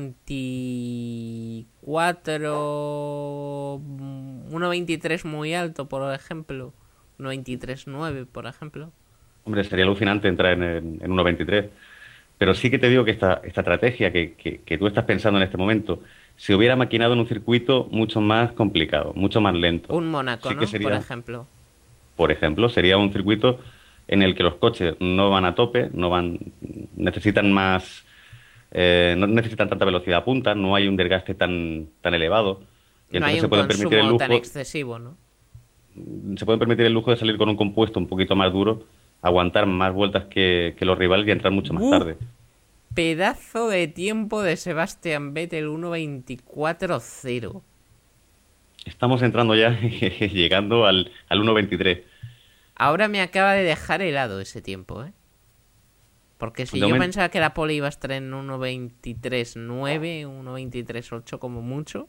1.24, 1.23 muy alto, por ejemplo. 1.23.9, por ejemplo. Hombre, sería alucinante entrar en 1.23. Pero sí que te digo que esta estrategia que tú estás pensando en este momento se hubiera maquinado en un circuito mucho más complicado, mucho más lento. Un Mónaco, Sí ¿no? que Por sería, ejemplo. por ejemplo, sería un circuito en el que los coches no van a tope, necesitan más, no necesitan tanta velocidad a punta, no hay un desgaste tan elevado, y No hay entonces un consumo tan excesivo, ¿no? se pueden permitir el lujo de salir con un compuesto un poquito más duro, aguantar más vueltas que los rivales y entrar mucho más tarde. Pedazo de tiempo de Sebastian Vettel, 1.24.0. Estamos entrando ya, llegando al 1.23. Ahora me acaba de dejar helado ese tiempo, ¿eh? Porque si De yo momento, pensaba que la pole iba a estar en 1.23.9, 1.23.8 como mucho,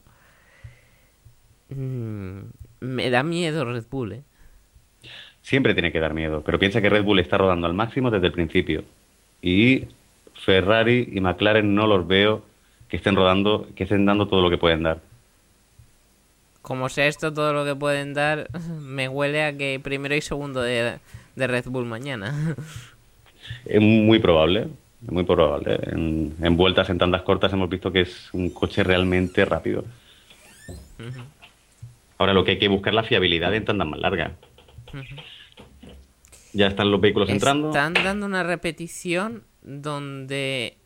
me da miedo Red Bull, ¿eh? siempre tiene que dar miedo, pero piensa que Red Bull está rodando al máximo desde el principio. Y Ferrari y McLaren no los veo que estén rodando, que estén dando todo lo que pueden dar. Como sea esto todo lo que pueden dar, me huele a que primero y segundo de Red Bull mañana. Es muy probable, es muy probable. En vueltas en tandas cortas hemos visto que es un coche realmente rápido. Ahora lo que hay que buscar es la fiabilidad en tandas más largas. Ya están los vehículos entrando. Están dando una repetición donde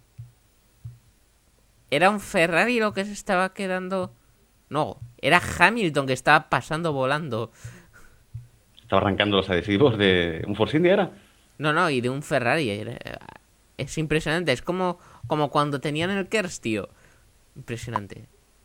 era un Ferrari lo que se estaba quedando... No, era Hamilton que estaba pasando volando. Estaba arrancando los adhesivos de un Force India, ¿era? No, y de un Ferrari. Es impresionante, es como cuando tenían el Kers, tío. Impresionante.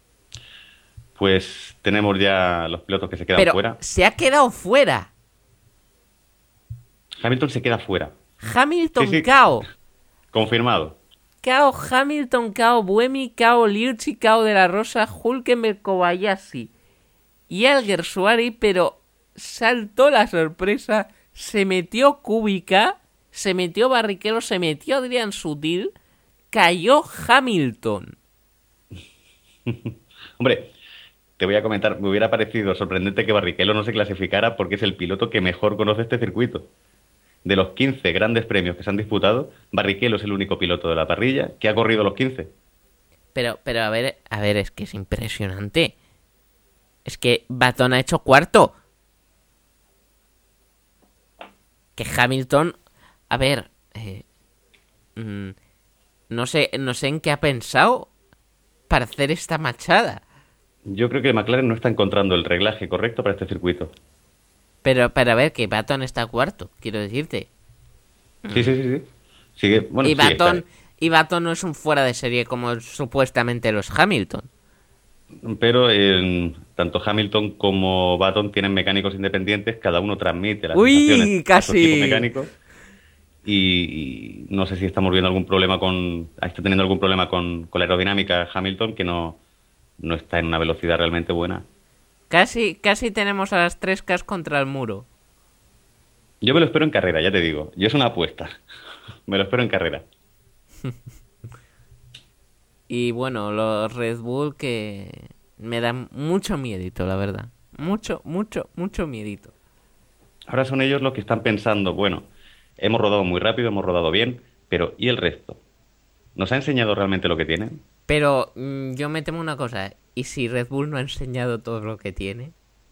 Pues tenemos ya los pilotos que se quedan Pero fuera. se ha quedado fuera. Hamilton se queda fuera. Hamilton, Sí, sí. Cao. Confirmado. Cao, Hamilton, Cao, Buemi, Cao, Liuzzi, Cao de la Rosa, Hülkenberg, Kobayashi y Alguersuari, pero saltó la sorpresa, se metió Kubica, se metió Barrichello, se metió Adrián Sutil, cayó Hamilton. Hombre, te voy a comentar, me hubiera parecido sorprendente que Barrichello no se clasificara porque es el piloto que mejor conoce este circuito. De los 15 grandes premios que se han disputado, Barrichello es el único piloto de la parrilla que ha corrido los 15. Pero a ver, es que es impresionante. Es que Baton ha hecho cuarto. Que Hamilton, a ver, no sé en qué ha pensado para hacer esta machada. Yo creo que McLaren no está encontrando el reglaje correcto para este circuito. Pero para ver que Baton está cuarto, quiero decirte. Sí. Sigue, bueno, Y sí, está. Baton no es un fuera de serie como supuestamente los Hamilton. Pero tanto Hamilton como Button tienen mecánicos independientes, cada uno transmite las ¡Uy, sensaciones a su casi! equipo mecánico. Y no sé si estamos viendo algún problema está teniendo algún problema con la aerodinámica Hamilton, que no está en una velocidad realmente buena. Casi tenemos a las 3K contra el muro. Yo me lo espero en carrera, ya te digo. Yo es una apuesta. Me lo espero en carrera. Y bueno, los Red Bull que me dan mucho miedito, la verdad. Mucho miedito. Ahora son ellos los que están pensando, bueno, hemos rodado muy rápido, hemos rodado bien, pero ¿y el resto? ¿Nos ha enseñado realmente lo que tienen? Pero yo me temo una cosa. ¿Y si Red Bull no ha enseñado todo lo que tiene?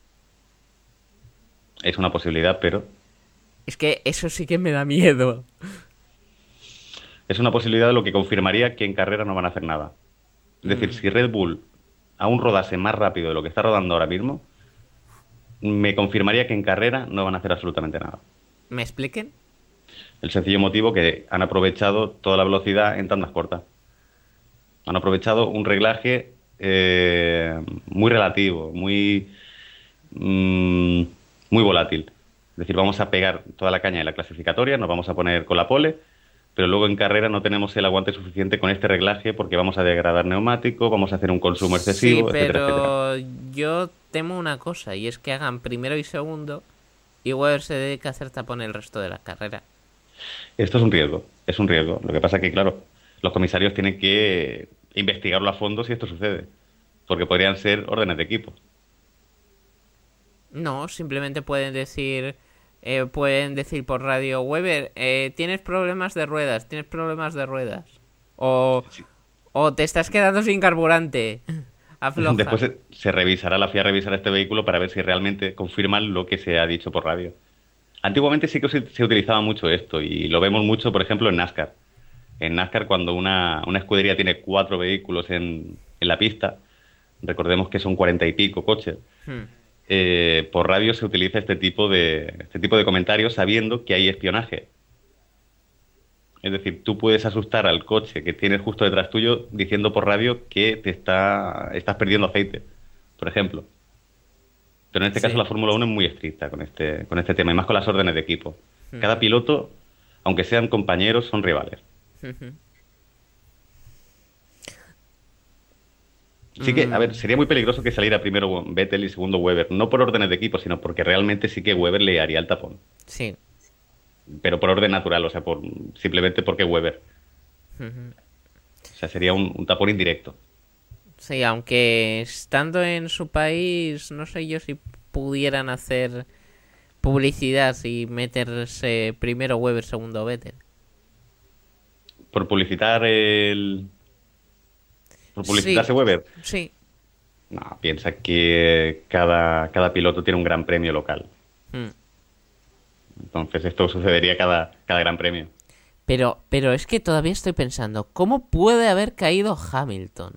Es una posibilidad, pero Es que eso sí que me da miedo. es una posibilidad lo que confirmaría que en carrera no van a hacer nada. Es decir, si Red Bull aún rodase más rápido de lo que está rodando ahora mismo, me confirmaría que en carrera no van a hacer absolutamente nada. ¿Me expliquen? El sencillo motivo que han aprovechado toda la velocidad en tandas cortas. Han aprovechado un reglaje muy relativo, mm, muy volátil. Es decir, vamos a pegar toda la caña de la clasificatoria, nos vamos a poner con la pole, pero luego en carrera no tenemos el aguante suficiente con este reglaje porque vamos a degradar neumático, vamos a hacer un consumo Sí, excesivo, etcétera, etcétera. pero yo temo una cosa, y es que hagan primero y segundo, y Weber se dedica a hacer tapón el resto de la carrera. Esto es un riesgo, es un riesgo. Lo que pasa es que, claro, los comisarios tienen que investigarlo a fondo si esto sucede, porque podrían ser órdenes de equipo. No, simplemente pueden decir por radio, Weber, tienes problemas de ruedas, tienes problemas de ruedas. O, Sí. o te estás quedando sin carburante. Afloja. Después se revisará, la FIA revisará este vehículo para ver si realmente confirman lo que se ha dicho por radio. Antiguamente sí que se utilizaba mucho esto y lo vemos mucho, por ejemplo, en NASCAR. En NASCAR, cuando una escudería tiene 4 vehículos en la pista, recordemos que son 40 y pico coches, Hmm. por radio se utiliza este tipo de comentarios sabiendo que hay espionaje. Es decir, tú puedes asustar al coche que tienes justo detrás tuyo diciendo por radio que estás perdiendo aceite, por ejemplo. Pero en este caso Sí. la Fórmula 1 es muy estricta con este tema, y más con las órdenes de equipo. Cada Ujú. piloto, aunque sean compañeros, son rivales. Ujú. Sí que, a ver, Mm, sería muy peligroso que saliera primero Vettel y segundo Weber, no por órdenes de equipo, sino porque realmente sí que Weber le haría el tapón. sí. Pero por orden natural, o sea, simplemente porque Weber. Ujú. O sea, sería un tapón indirecto. Sí, aunque estando en su país, no sé yo si pudieran hacer publicidad y meterse primero Weber, segundo Vettel. Por publicitar por Sí, publicitarse Weber. sí. No, piensa que cada piloto tiene un gran premio local. Mm. Entonces esto sucedería cada gran premio. Pero es que todavía estoy pensando, ¿cómo puede haber caído Hamilton?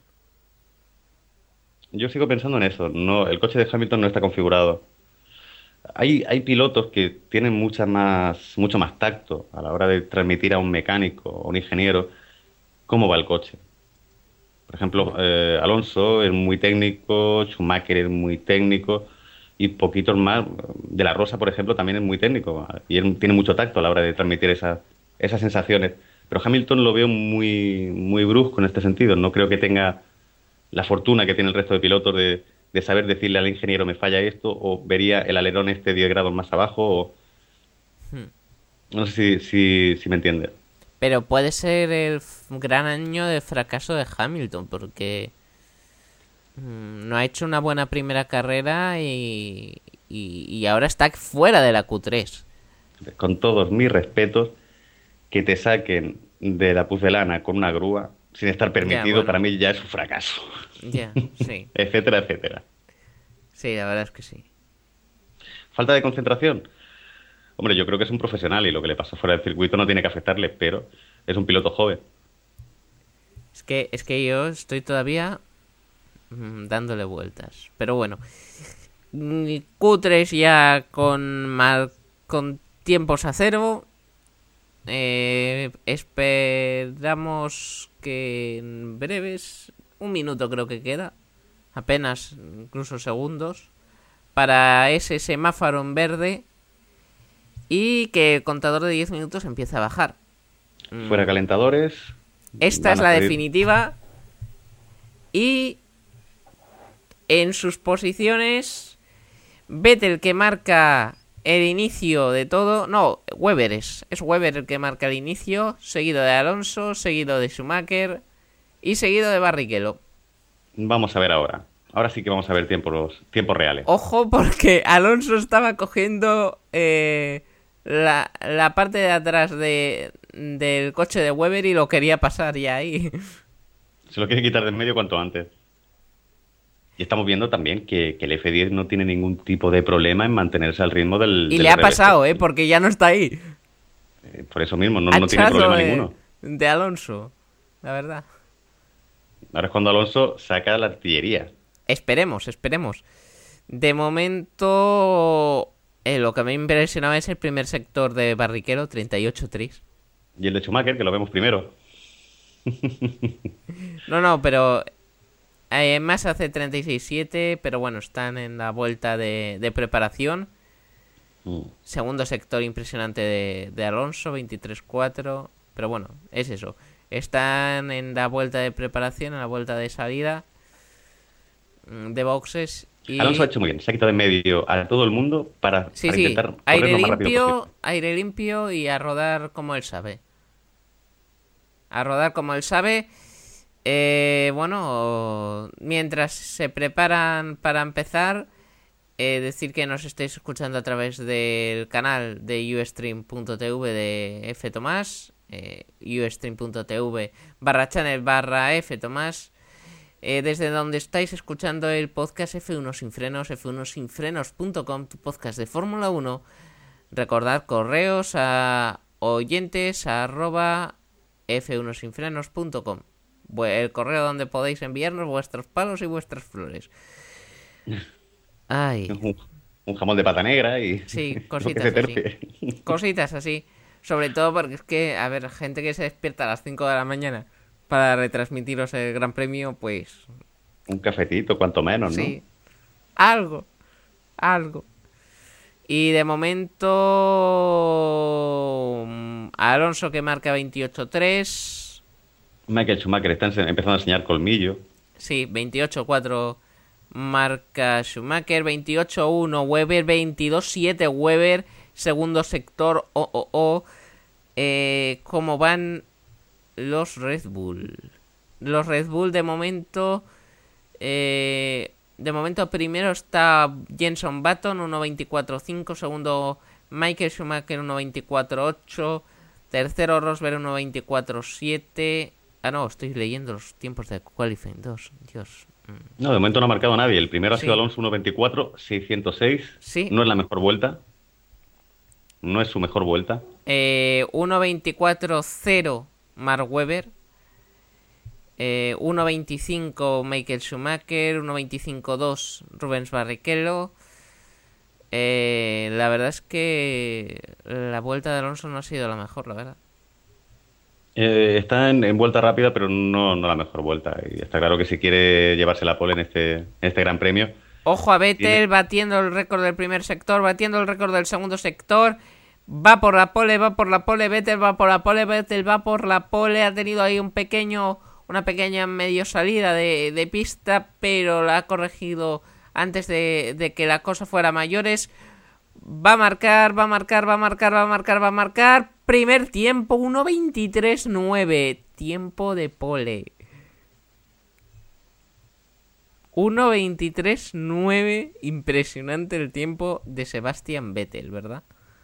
Yo sigo pensando en eso. No, el coche de Hamilton no está configurado. Hay pilotos que tienen mucho más tacto a la hora de transmitir a un mecánico o un ingeniero cómo va el coche. Por ejemplo, Alonso es muy técnico, Schumacher es muy técnico y poquitos más. De la Rosa, por ejemplo, también es muy técnico y él tiene mucho tacto a la hora de transmitir esas sensaciones. Pero Hamilton lo veo muy brusco en este sentido. No creo que tenga la fortuna que tiene el resto de pilotos de saber decirle al ingeniero me falla esto o vería el alerón este 10 grados más abajo o Hmm. no sé si me entiende. Pero puede ser el gran año de fracaso de Hamilton, porque no ha hecho una buena primera carrera y ahora está fuera de la Q3. Con todos mis respetos, que te saquen de la pucelana con una grúa sin estar Ya, permitido, para bueno, mí ya es un fracaso, ya, sí. etcétera, etcétera. Sí, la verdad es que sí. Falta de concentración. Hombre, yo creo que es un profesional y lo que le pasa fuera del circuito no tiene que afectarle, pero es un piloto joven. Es que yo estoy todavía dándole vueltas. Pero bueno, Q3 ya con tiempos a cero. Esperamos que en breves, un minuto creo que queda, apenas incluso segundos, para ese semáforo en verde y que el contador de 10 minutos empiece a bajar. Fuera calentadores, Esta es van a la salir. definitiva y en sus posiciones Vettel que marca el inicio de todo. No, Weber es Weber el que marca el inicio, seguido de Alonso, seguido de Schumacher y seguido de Barrichello. Vamos a ver ahora. Ahora sí que vamos a ver tiempos reales. Ojo porque Alonso estaba cogiendo la parte de atrás del coche de Weber y lo quería pasar ya ahí. Se lo quiere quitar de en medio cuanto antes. Y estamos viendo también que el F10 no tiene ningún tipo de problema en mantenerse al ritmo Y del le ha resto. pasado, porque ya no está ahí. Por eso mismo, no tiene Hachazo problema ninguno. de Alonso, la verdad. Ahora es cuando Alonso saca la artillería. Esperemos. De momento, lo que me impresionaba es el primer sector de Barrichello, 38-3. Y el de Schumacher, que lo vemos primero. No, pero más hace 36-7, pero bueno, están en la vuelta de preparación. Segundo sector impresionante de Alonso, 23-4. Pero bueno, es eso. Están en la vuelta de preparación, en la vuelta de salida de boxes. Y... Alonso ha hecho muy bien, se ha quitado en medio a todo el mundo para intentar correr lo más rápido posible. Aire limpio y a rodar como él sabe. Bueno, mientras se preparan para empezar, decir que nos estáis escuchando a través del canal de ustream.tv de F. Tomás, ustream.tv/channel/F. Tomás, desde donde estáis escuchando el podcast F1 Sin Frenos, f1sinfrenos.com, tu podcast de Fórmula 1. Recordad correos a oyentes@f1sinfrenos.com, el correo donde podéis enviarnos vuestros palos y vuestras flores. Ay. Un jamón de pata negra y... Sí, cositas así. Sobre todo porque es que, a ver, gente que se despierta a las 5 de la mañana para retransmitiros el Gran Premio, pues... Un cafetito, cuanto menos, ¿no? Sí. Algo. Y de momento... Alonso, que marca 28-3. Michael Schumacher está empezando a enseñar colmillo. Sí, 28-4 marca Schumacher, 28-1 Weber, 22-7 Weber, segundo sector. ¿Cómo van los Red Bull? Los Red Bull de momento... primero está Jenson Button, 1.24.5. Segundo Michael Schumacher, 1.24.8. Tercero Rosberg, 1.24.7. Ah, no, estoy leyendo los tiempos de Qualifying 2. Dios. No, de momento no ha marcado nadie. El primero ha sido Alonso, 1.24.606. Sí. No es la mejor vuelta. No es su mejor vuelta. 1.24.0 Mark Webber. 1.25 Michael Schumacher. 1.25.2 Rubens Barrichello. La verdad es que la vuelta de Alonso no ha sido la mejor, la verdad. Está en vuelta rápida, pero no la mejor vuelta. Y está claro que si quiere llevarse la pole en este Gran Premio... Ojo a Vettel, batiendo el récord del primer sector, batiendo el récord del segundo sector. Va por la pole, Vettel va por la pole, ha tenido ahí una pequeña medio salida de pista, pero la ha corregido antes de que la cosa fuera mayores. Va a marcar. Primer tiempo, 1.23.9. Tiempo de pole. 1.23.9. Impresionante el tiempo de Sebastian Vettel, ¿verdad?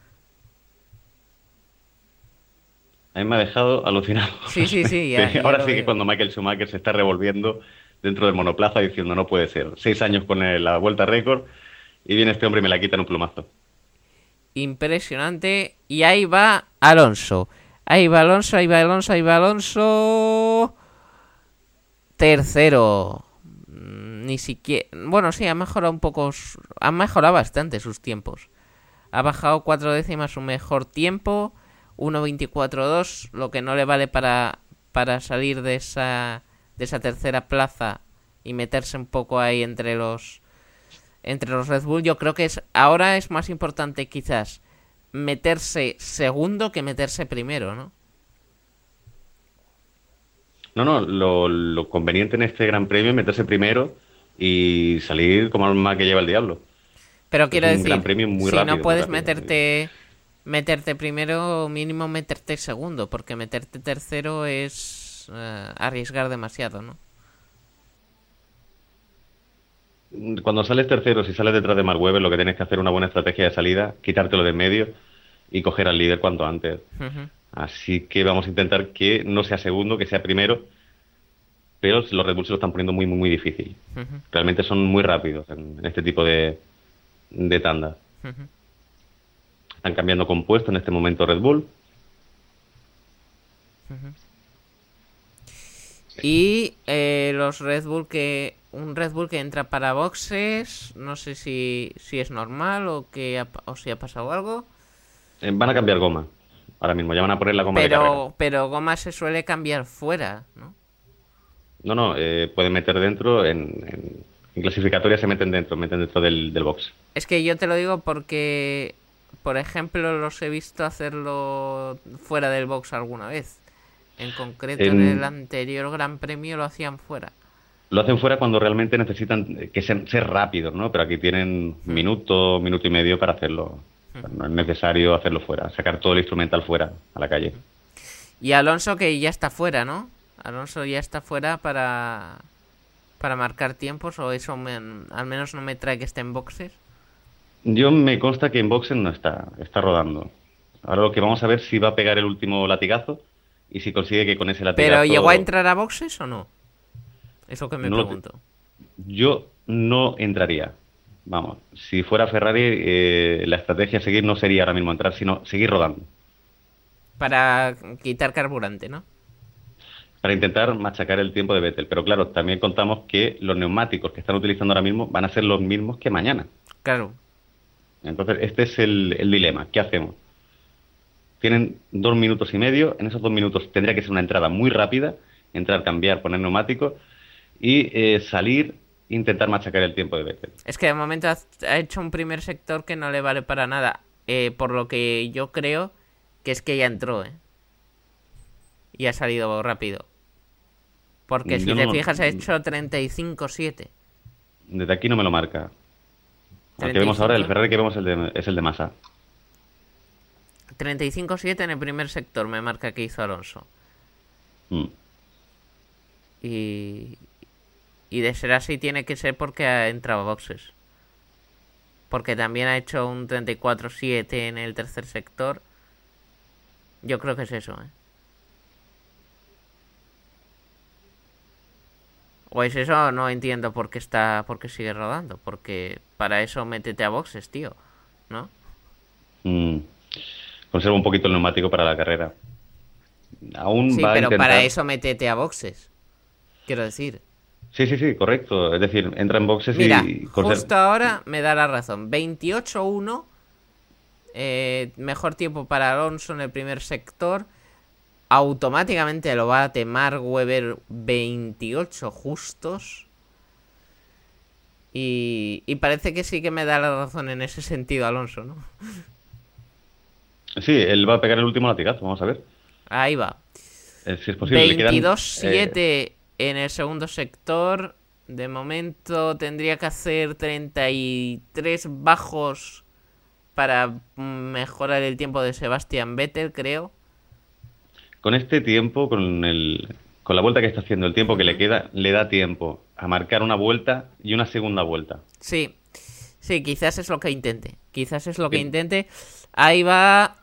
A mí me ha dejado alucinado. Sí. Ahora sí que cuando Michael Schumacher se está revolviendo dentro del monoplaza diciendo no puede ser. 6 años con la vuelta récord y viene este hombre y me la quita en un plumazo. Impresionante. Y ahí va Alonso. Tercero. Ni siquiera... Bueno, sí, ha mejorado un poco... Ha mejorado bastante sus tiempos. Ha bajado 4 décimas su mejor tiempo. 1.24.2. Lo que no le vale para salir de esa tercera plaza y meterse un poco ahí entre los Red Bull. Yo creo que ahora es más importante quizás meterse segundo que meterse primero, ¿no? No, lo conveniente en este Gran Premio es meterse primero y salir como alma que lleva el diablo. Pero quiero decir, Gran Premio muy si rápido, no puedes meterte primero, mínimo meterte segundo, porque meterte tercero es arriesgar demasiado, ¿no? Cuando sales tercero, si sales detrás de Mark Webber, lo que tienes que hacer es una buena estrategia de salida, quitártelo de en medio y coger al líder cuanto antes. Uh-huh. Así que vamos a intentar que no sea segundo, que sea primero, pero los Red Bull se lo están poniendo muy, muy, muy difícil. Uh-huh. Realmente son muy rápidos en este tipo de tanda. Uh-huh. Están cambiando compuesto en este momento Red Bull. Uh-huh. Y los Red Bull que un Red Bull que entra para boxes, no sé si es normal o si ha pasado algo. Van a cambiar goma. Ahora mismo, ya van a poner la goma de carrera. Pero goma se suele cambiar fuera, ¿no? No, pueden meter dentro, en clasificatoria se meten dentro del box. Es que yo te lo digo porque, por ejemplo, los he visto hacerlo fuera del box alguna vez. En concreto, en el anterior Gran Premio lo hacían fuera. Lo hacen fuera cuando realmente necesitan que ser rápidos, ¿no? Pero aquí tienen minuto y medio para hacerlo. No es necesario hacerlo fuera, sacar todo el instrumental fuera, a la calle. Y Alonso que ya está fuera, ¿no? Alonso ya está fuera para marcar tiempos, o eso al menos no me trae que esté en boxes. Yo me consta que en boxes no está rodando. Ahora lo que vamos a ver si va a pegar el último latigazo y si consigue que con ese latigazo... ¿Pero llegó a entrar a boxes o no? Eso que me pregunto. Yo no entraría. Vamos, si fuera Ferrari, la estrategia a seguir no sería ahora mismo entrar, sino seguir rodando. Para quitar carburante, ¿no? Para intentar machacar el tiempo de Vettel. Pero claro, también contamos que los neumáticos que están utilizando ahora mismo van a ser los mismos que mañana. Claro. Entonces, este es el dilema. ¿Qué hacemos? Tienen 2 minutos y medio. En esos 2 minutos tendría que ser una entrada muy rápida. Entrar, cambiar, poner neumáticos y salir, intentar machacar el tiempo de Vettel. Es que de momento ha hecho un primer sector que no le vale para nada. Por lo que yo creo que es que ya entró, y ha salido rápido. Porque si te fijas ha hecho 35-7. Desde aquí no me lo marca. El que vemos ahora, el Ferrari que vemos es el de Massa. 35-7 en el primer sector me marca que hizo Alonso. Y de ser así tiene que ser porque ha entrado a boxes. Porque también ha hecho un 34-7 en el tercer sector. Yo creo que es eso, O es eso, no entiendo por qué sigue rodando. Porque para eso métete a boxes, tío, ¿no? Conserva un poquito el neumático para la carrera. Aún sí, va pero a intentar... para eso métete a boxes. Quiero decir. Sí, correcto. Es decir, entra en boxes. Mira, y justo ahora me da la razón. 28-1. Mejor tiempo para Alonso en el primer sector. Automáticamente lo bate Mark Webber, 28 justos. Y parece que sí que me da la razón en ese sentido Alonso, ¿no? Sí, él va a pegar el último latigazo, vamos a ver. Ahí va. Si es posible. 22-7 en el segundo sector. De momento tendría que hacer 33 bajos para mejorar el tiempo de Sebastian Vettel, creo. Con este tiempo, con la vuelta que está haciendo, el tiempo que le queda, le da tiempo a marcar una vuelta y una segunda vuelta. Sí, quizás es lo que intente. Ahí va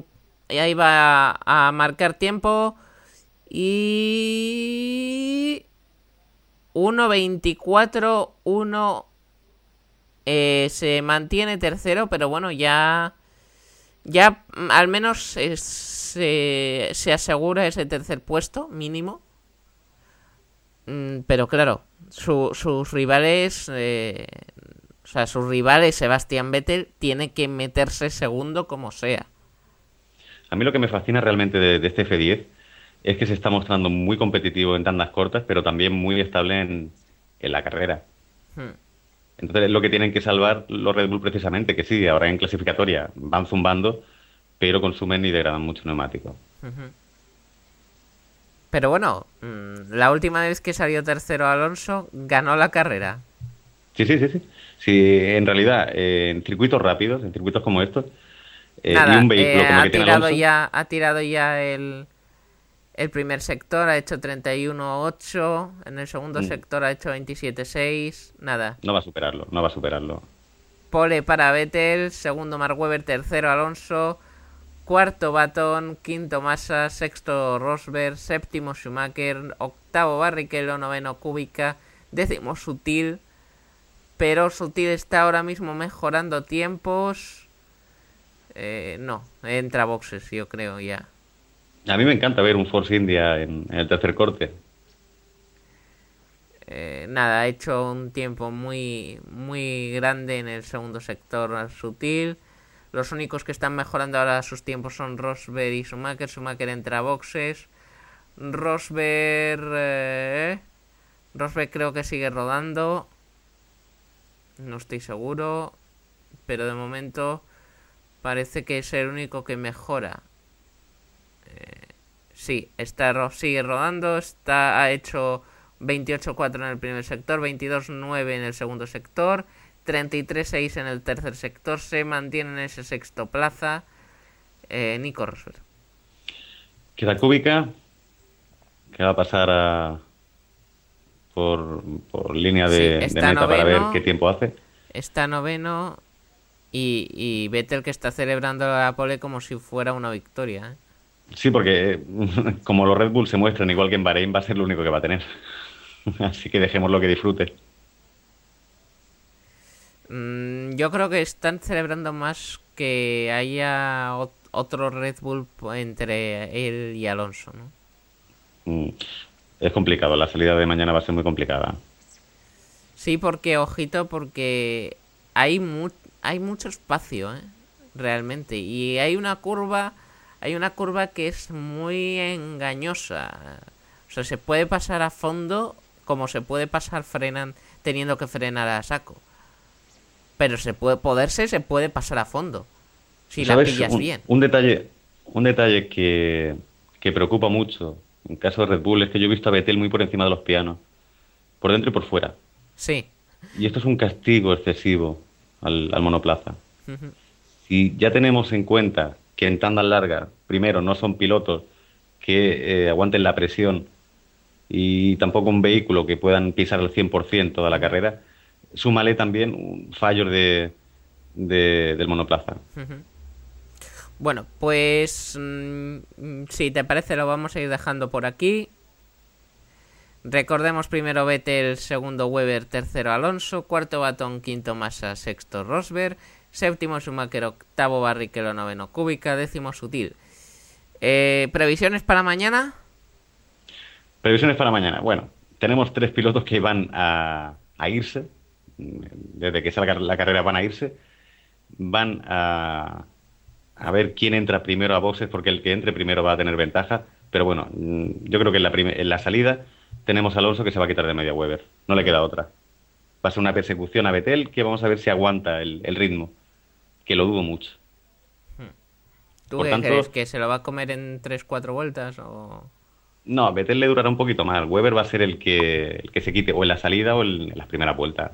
a marcar tiempo y 1.24-1 se mantiene tercero, pero bueno, ya al menos se asegura ese tercer puesto mínimo. Pero claro, sus rivales, Sebastian Vettel tiene que meterse segundo como sea. A mí lo que me fascina realmente de este F10 es que se está mostrando muy competitivo en tandas cortas, pero también muy estable en la carrera. Entonces es lo que tienen que salvar los Red Bull precisamente, que sí, ahora en clasificatoria van zumbando, pero consumen y degradan mucho neumático. Pero bueno, la última vez que salió tercero Alonso, ganó la carrera. Sí. Sí, en realidad, en circuitos rápidos, en circuitos como estos, Nada, y un vehículo como el que tiene Alonso... ha tirado ya el primer sector, ha hecho 31-8, en el segundo sector ha hecho 27-6, nada. No va a superarlo. Pole para Vettel, segundo Mark Webber, tercero Alonso, cuarto Baton, quinto Massa, sexto Rosberg, séptimo Schumacher, octavo Barrichello, noveno Kubica, décimo Sutil, pero Sutil está ahora mismo mejorando tiempos. No, entra a boxes, yo creo ya. A mí me encanta ver un Force India en el tercer corte. Nada, ha hecho un tiempo muy grande en el segundo sector sutil. Los únicos que están mejorando ahora sus tiempos son Rosberg y Schumacher. Schumacher entra a boxes. Rosberg creo que sigue rodando. No estoy seguro, pero de momento parece que es el único que mejora. Sí, sigue rodando. Ha hecho 28.4 en el primer sector, 22.9 en el segundo sector, 33.6 en el tercer sector. Se mantiene en ese sexto plaza Nico Rosberg. Queda Kubica, que va a pasar por línea de meta noveno, para ver qué tiempo hace. Está noveno y Vettel, que está celebrando la pole como si fuera una victoria. Sí, porque como los Red Bull se muestran igual que en Bahrein, va a ser lo único que va a tener. Así que dejémoslo que disfrute. Yo creo que están celebrando más que haya otro Red Bull entre él y Alonso, ¿no? Es complicado, la salida de mañana va a ser muy complicada. Sí, porque, ojito, porque hay mucho espacio, realmente. Y hay una curva que es muy engañosa. O sea, se puede pasar a fondo como se puede pasar teniendo que frenar a saco. Pero se puede pasar a fondo si la pillas bien. Un detalle que preocupa mucho en caso de Red Bull es que yo he visto a Vettel muy por encima de los pianos, por dentro y por fuera. Sí. Y esto es un castigo excesivo al monoplaza. Uh-huh. Si ya tenemos en cuenta que en tandas largas, primero, no son pilotos que aguanten la presión y tampoco un vehículo que puedan pisar al 100% toda la carrera, súmale también fallos del monoplaza. Uh-huh. Bueno, pues si te parece lo vamos a ir dejando por aquí. Recordemos primero Vettel, segundo Webber, tercero Alonso, cuarto Baton, quinto Massa, sexto Rosberg, séptimo Schumacher, octavo Barrichello, noveno Kubica, décimo Sutil. ¿Previsiones para mañana? Previsiones para mañana. Bueno, tenemos 3 pilotos que van a irse. Desde que salga la carrera van a irse. Van a ver quién entra primero a boxes, porque el que entre primero va a tener ventaja. Pero bueno, yo creo que en la salida tenemos a Alonso, que se va a quitar de media Webber. No le queda otra. Va a ser una persecución a Vettel que vamos a ver si aguanta el ritmo, que lo dudo mucho. ¿Tú qué crees? ¿Que se lo va a comer en 3-4 vueltas? O... No, a Vettel le durará un poquito más. Webber va a ser el que se quite o en la salida o en las primeras vueltas.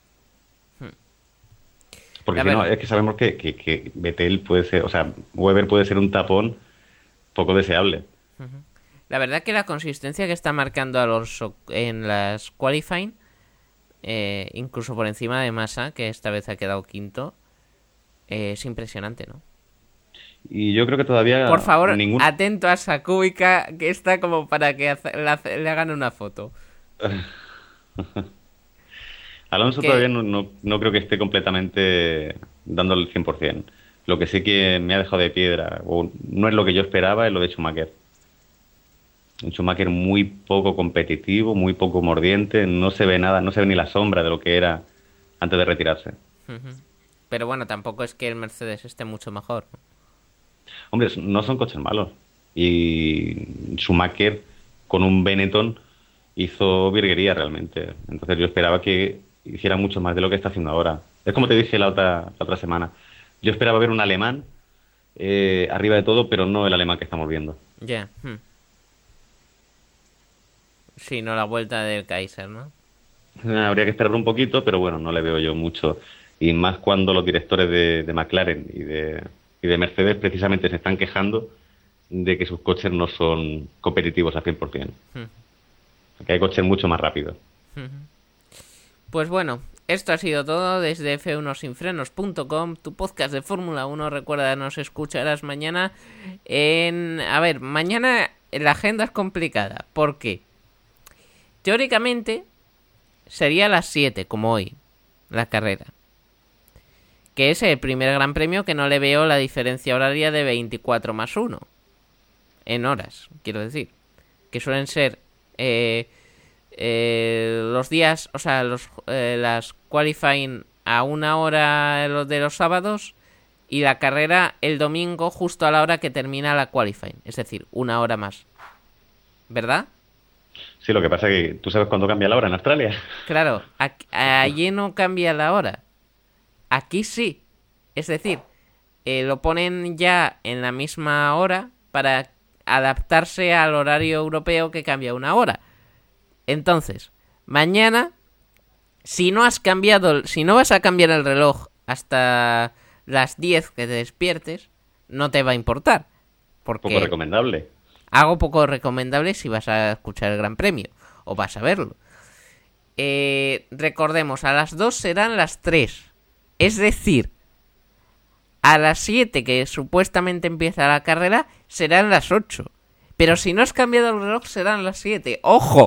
Porque si no, es que sabemos que Vettel puede ser, o sea, Webber puede ser un tapón poco deseable. La verdad que la consistencia que está marcando Alonso en las qualifying, incluso por encima de Massa, que esta vez ha quedado quinto, es impresionante, ¿no? Y yo creo que todavía... Por favor, atento a esa Kubica, que está como para que le hagan una foto. Alonso todavía no creo que esté completamente dándole el 100%. Lo que sí que me ha dejado de piedra, o no es lo que yo esperaba, es lo de Schumacher. Un Schumacher muy poco competitivo, muy poco mordiente, no se ve nada, no se ve ni la sombra de lo que era antes de retirarse. Pero bueno, tampoco es que el Mercedes esté mucho mejor. Hombre, no son coches malos. Y Schumacher con un Benetton hizo virguería realmente. Entonces yo esperaba que hiciera mucho más de lo que está haciendo ahora. Es como te dije la otra semana. Yo esperaba ver un alemán arriba de todo, pero no el alemán que estamos viendo. Ya. Sí, no la vuelta del Kaiser, ¿no? Habría que esperar un poquito, pero bueno, no le veo yo mucho. Y más cuando los directores de McLaren y de Mercedes precisamente se están quejando de que sus coches no son competitivos al 100%. Que hay coches mucho más rápidos. Pues bueno, esto ha sido todo desde f1sinfrenos.com, tu podcast de Fórmula 1. Recuerda, nos escucharás mañana A ver, mañana la agenda es complicada. ¿Por qué? Teóricamente sería a las 7, como hoy, la carrera. Que es el primer gran premio que no le veo la diferencia horaria de 24 más 1. En horas, quiero decir. Que suelen ser los días, o sea, las qualifying a 1 hora de los sábados y la carrera el domingo justo a la hora que termina la qualifying, es decir, 1 hora más. ¿Verdad? Sí, lo que pasa es que tú sabes cuándo cambia la hora en Australia. Claro, allí no cambia la hora. Aquí sí. Es decir, lo ponen ya en la misma hora para adaptarse al horario europeo que cambia 1 hora. Entonces, mañana, si no vas a cambiar el reloj hasta las 10 que te despiertes, no te va a importar. Porque Poco recomendable. algo poco recomendable si vas a escuchar el Gran Premio o vas a verlo. Recordemos, a las 2 serán las 3. Es decir, a las 7 que supuestamente empieza la carrera serán las 8. Pero si no has cambiado el reloj serán las 7. ¡Ojo!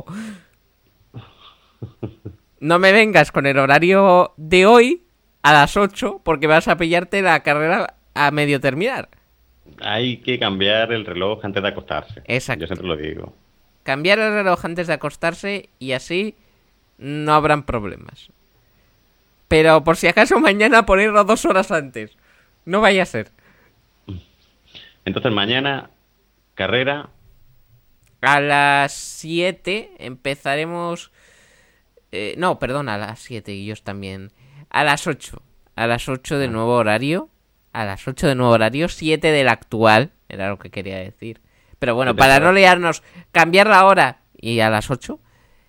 No me vengas con el horario de hoy a las 8 porque vas a pillarte la carrera a medio terminar. Hay que cambiar el reloj antes de acostarse. Exacto. Yo siempre lo digo. Cambiar el reloj antes de acostarse y así no habrán problemas. Pero por si acaso mañana ponerlo 2 horas antes. No vaya a ser. Entonces mañana, carrera. A las 7 empezaremos... no, perdón, a las 7 y yo también. A las 8. A las 8 de nuevo horario. A las 8 de nuevo horario. 7 del actual. Era lo que quería decir. Pero bueno, para no liarnos, cambiar la hora y a las 8.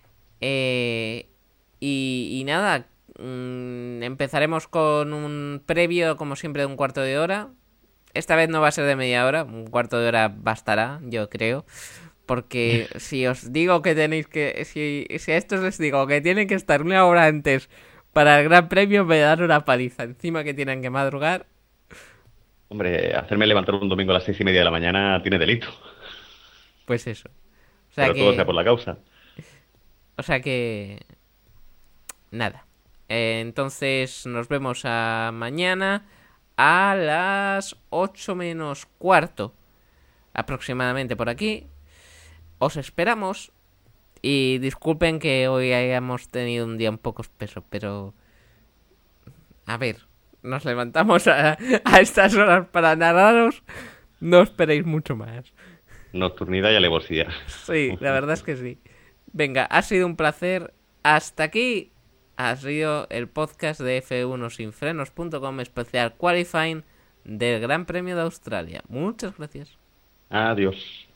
Y nada, empezaremos con un previo, como siempre, de 1/4 de hora. Esta vez no va a ser de media hora, 1/4 de hora bastará, yo creo. Porque si os digo que tenéis que... Si a estos les digo que tienen que estar 1 hora antes para el Gran Premio, me dan una paliza. Encima que tienen que madrugar. Hombre, hacerme levantar un domingo a las 6:30 de la mañana tiene delito. Pues eso. O sea Pero todo sea por la causa. O sea que... Nada. Entonces nos vemos a mañana a las 8 menos cuarto. Aproximadamente por aquí. Os esperamos. Y disculpen que hoy hayamos tenido un día un poco espeso, pero... A ver, nos levantamos a estas horas para narraros. No esperéis mucho más. Nocturnidad y alevosidad. Sí, la verdad es que sí. Venga, ha sido un placer. Hasta aquí ha sido el podcast de F1sinfrenos.com especial qualifying del Gran Premio de Australia. Muchas gracias. Adiós.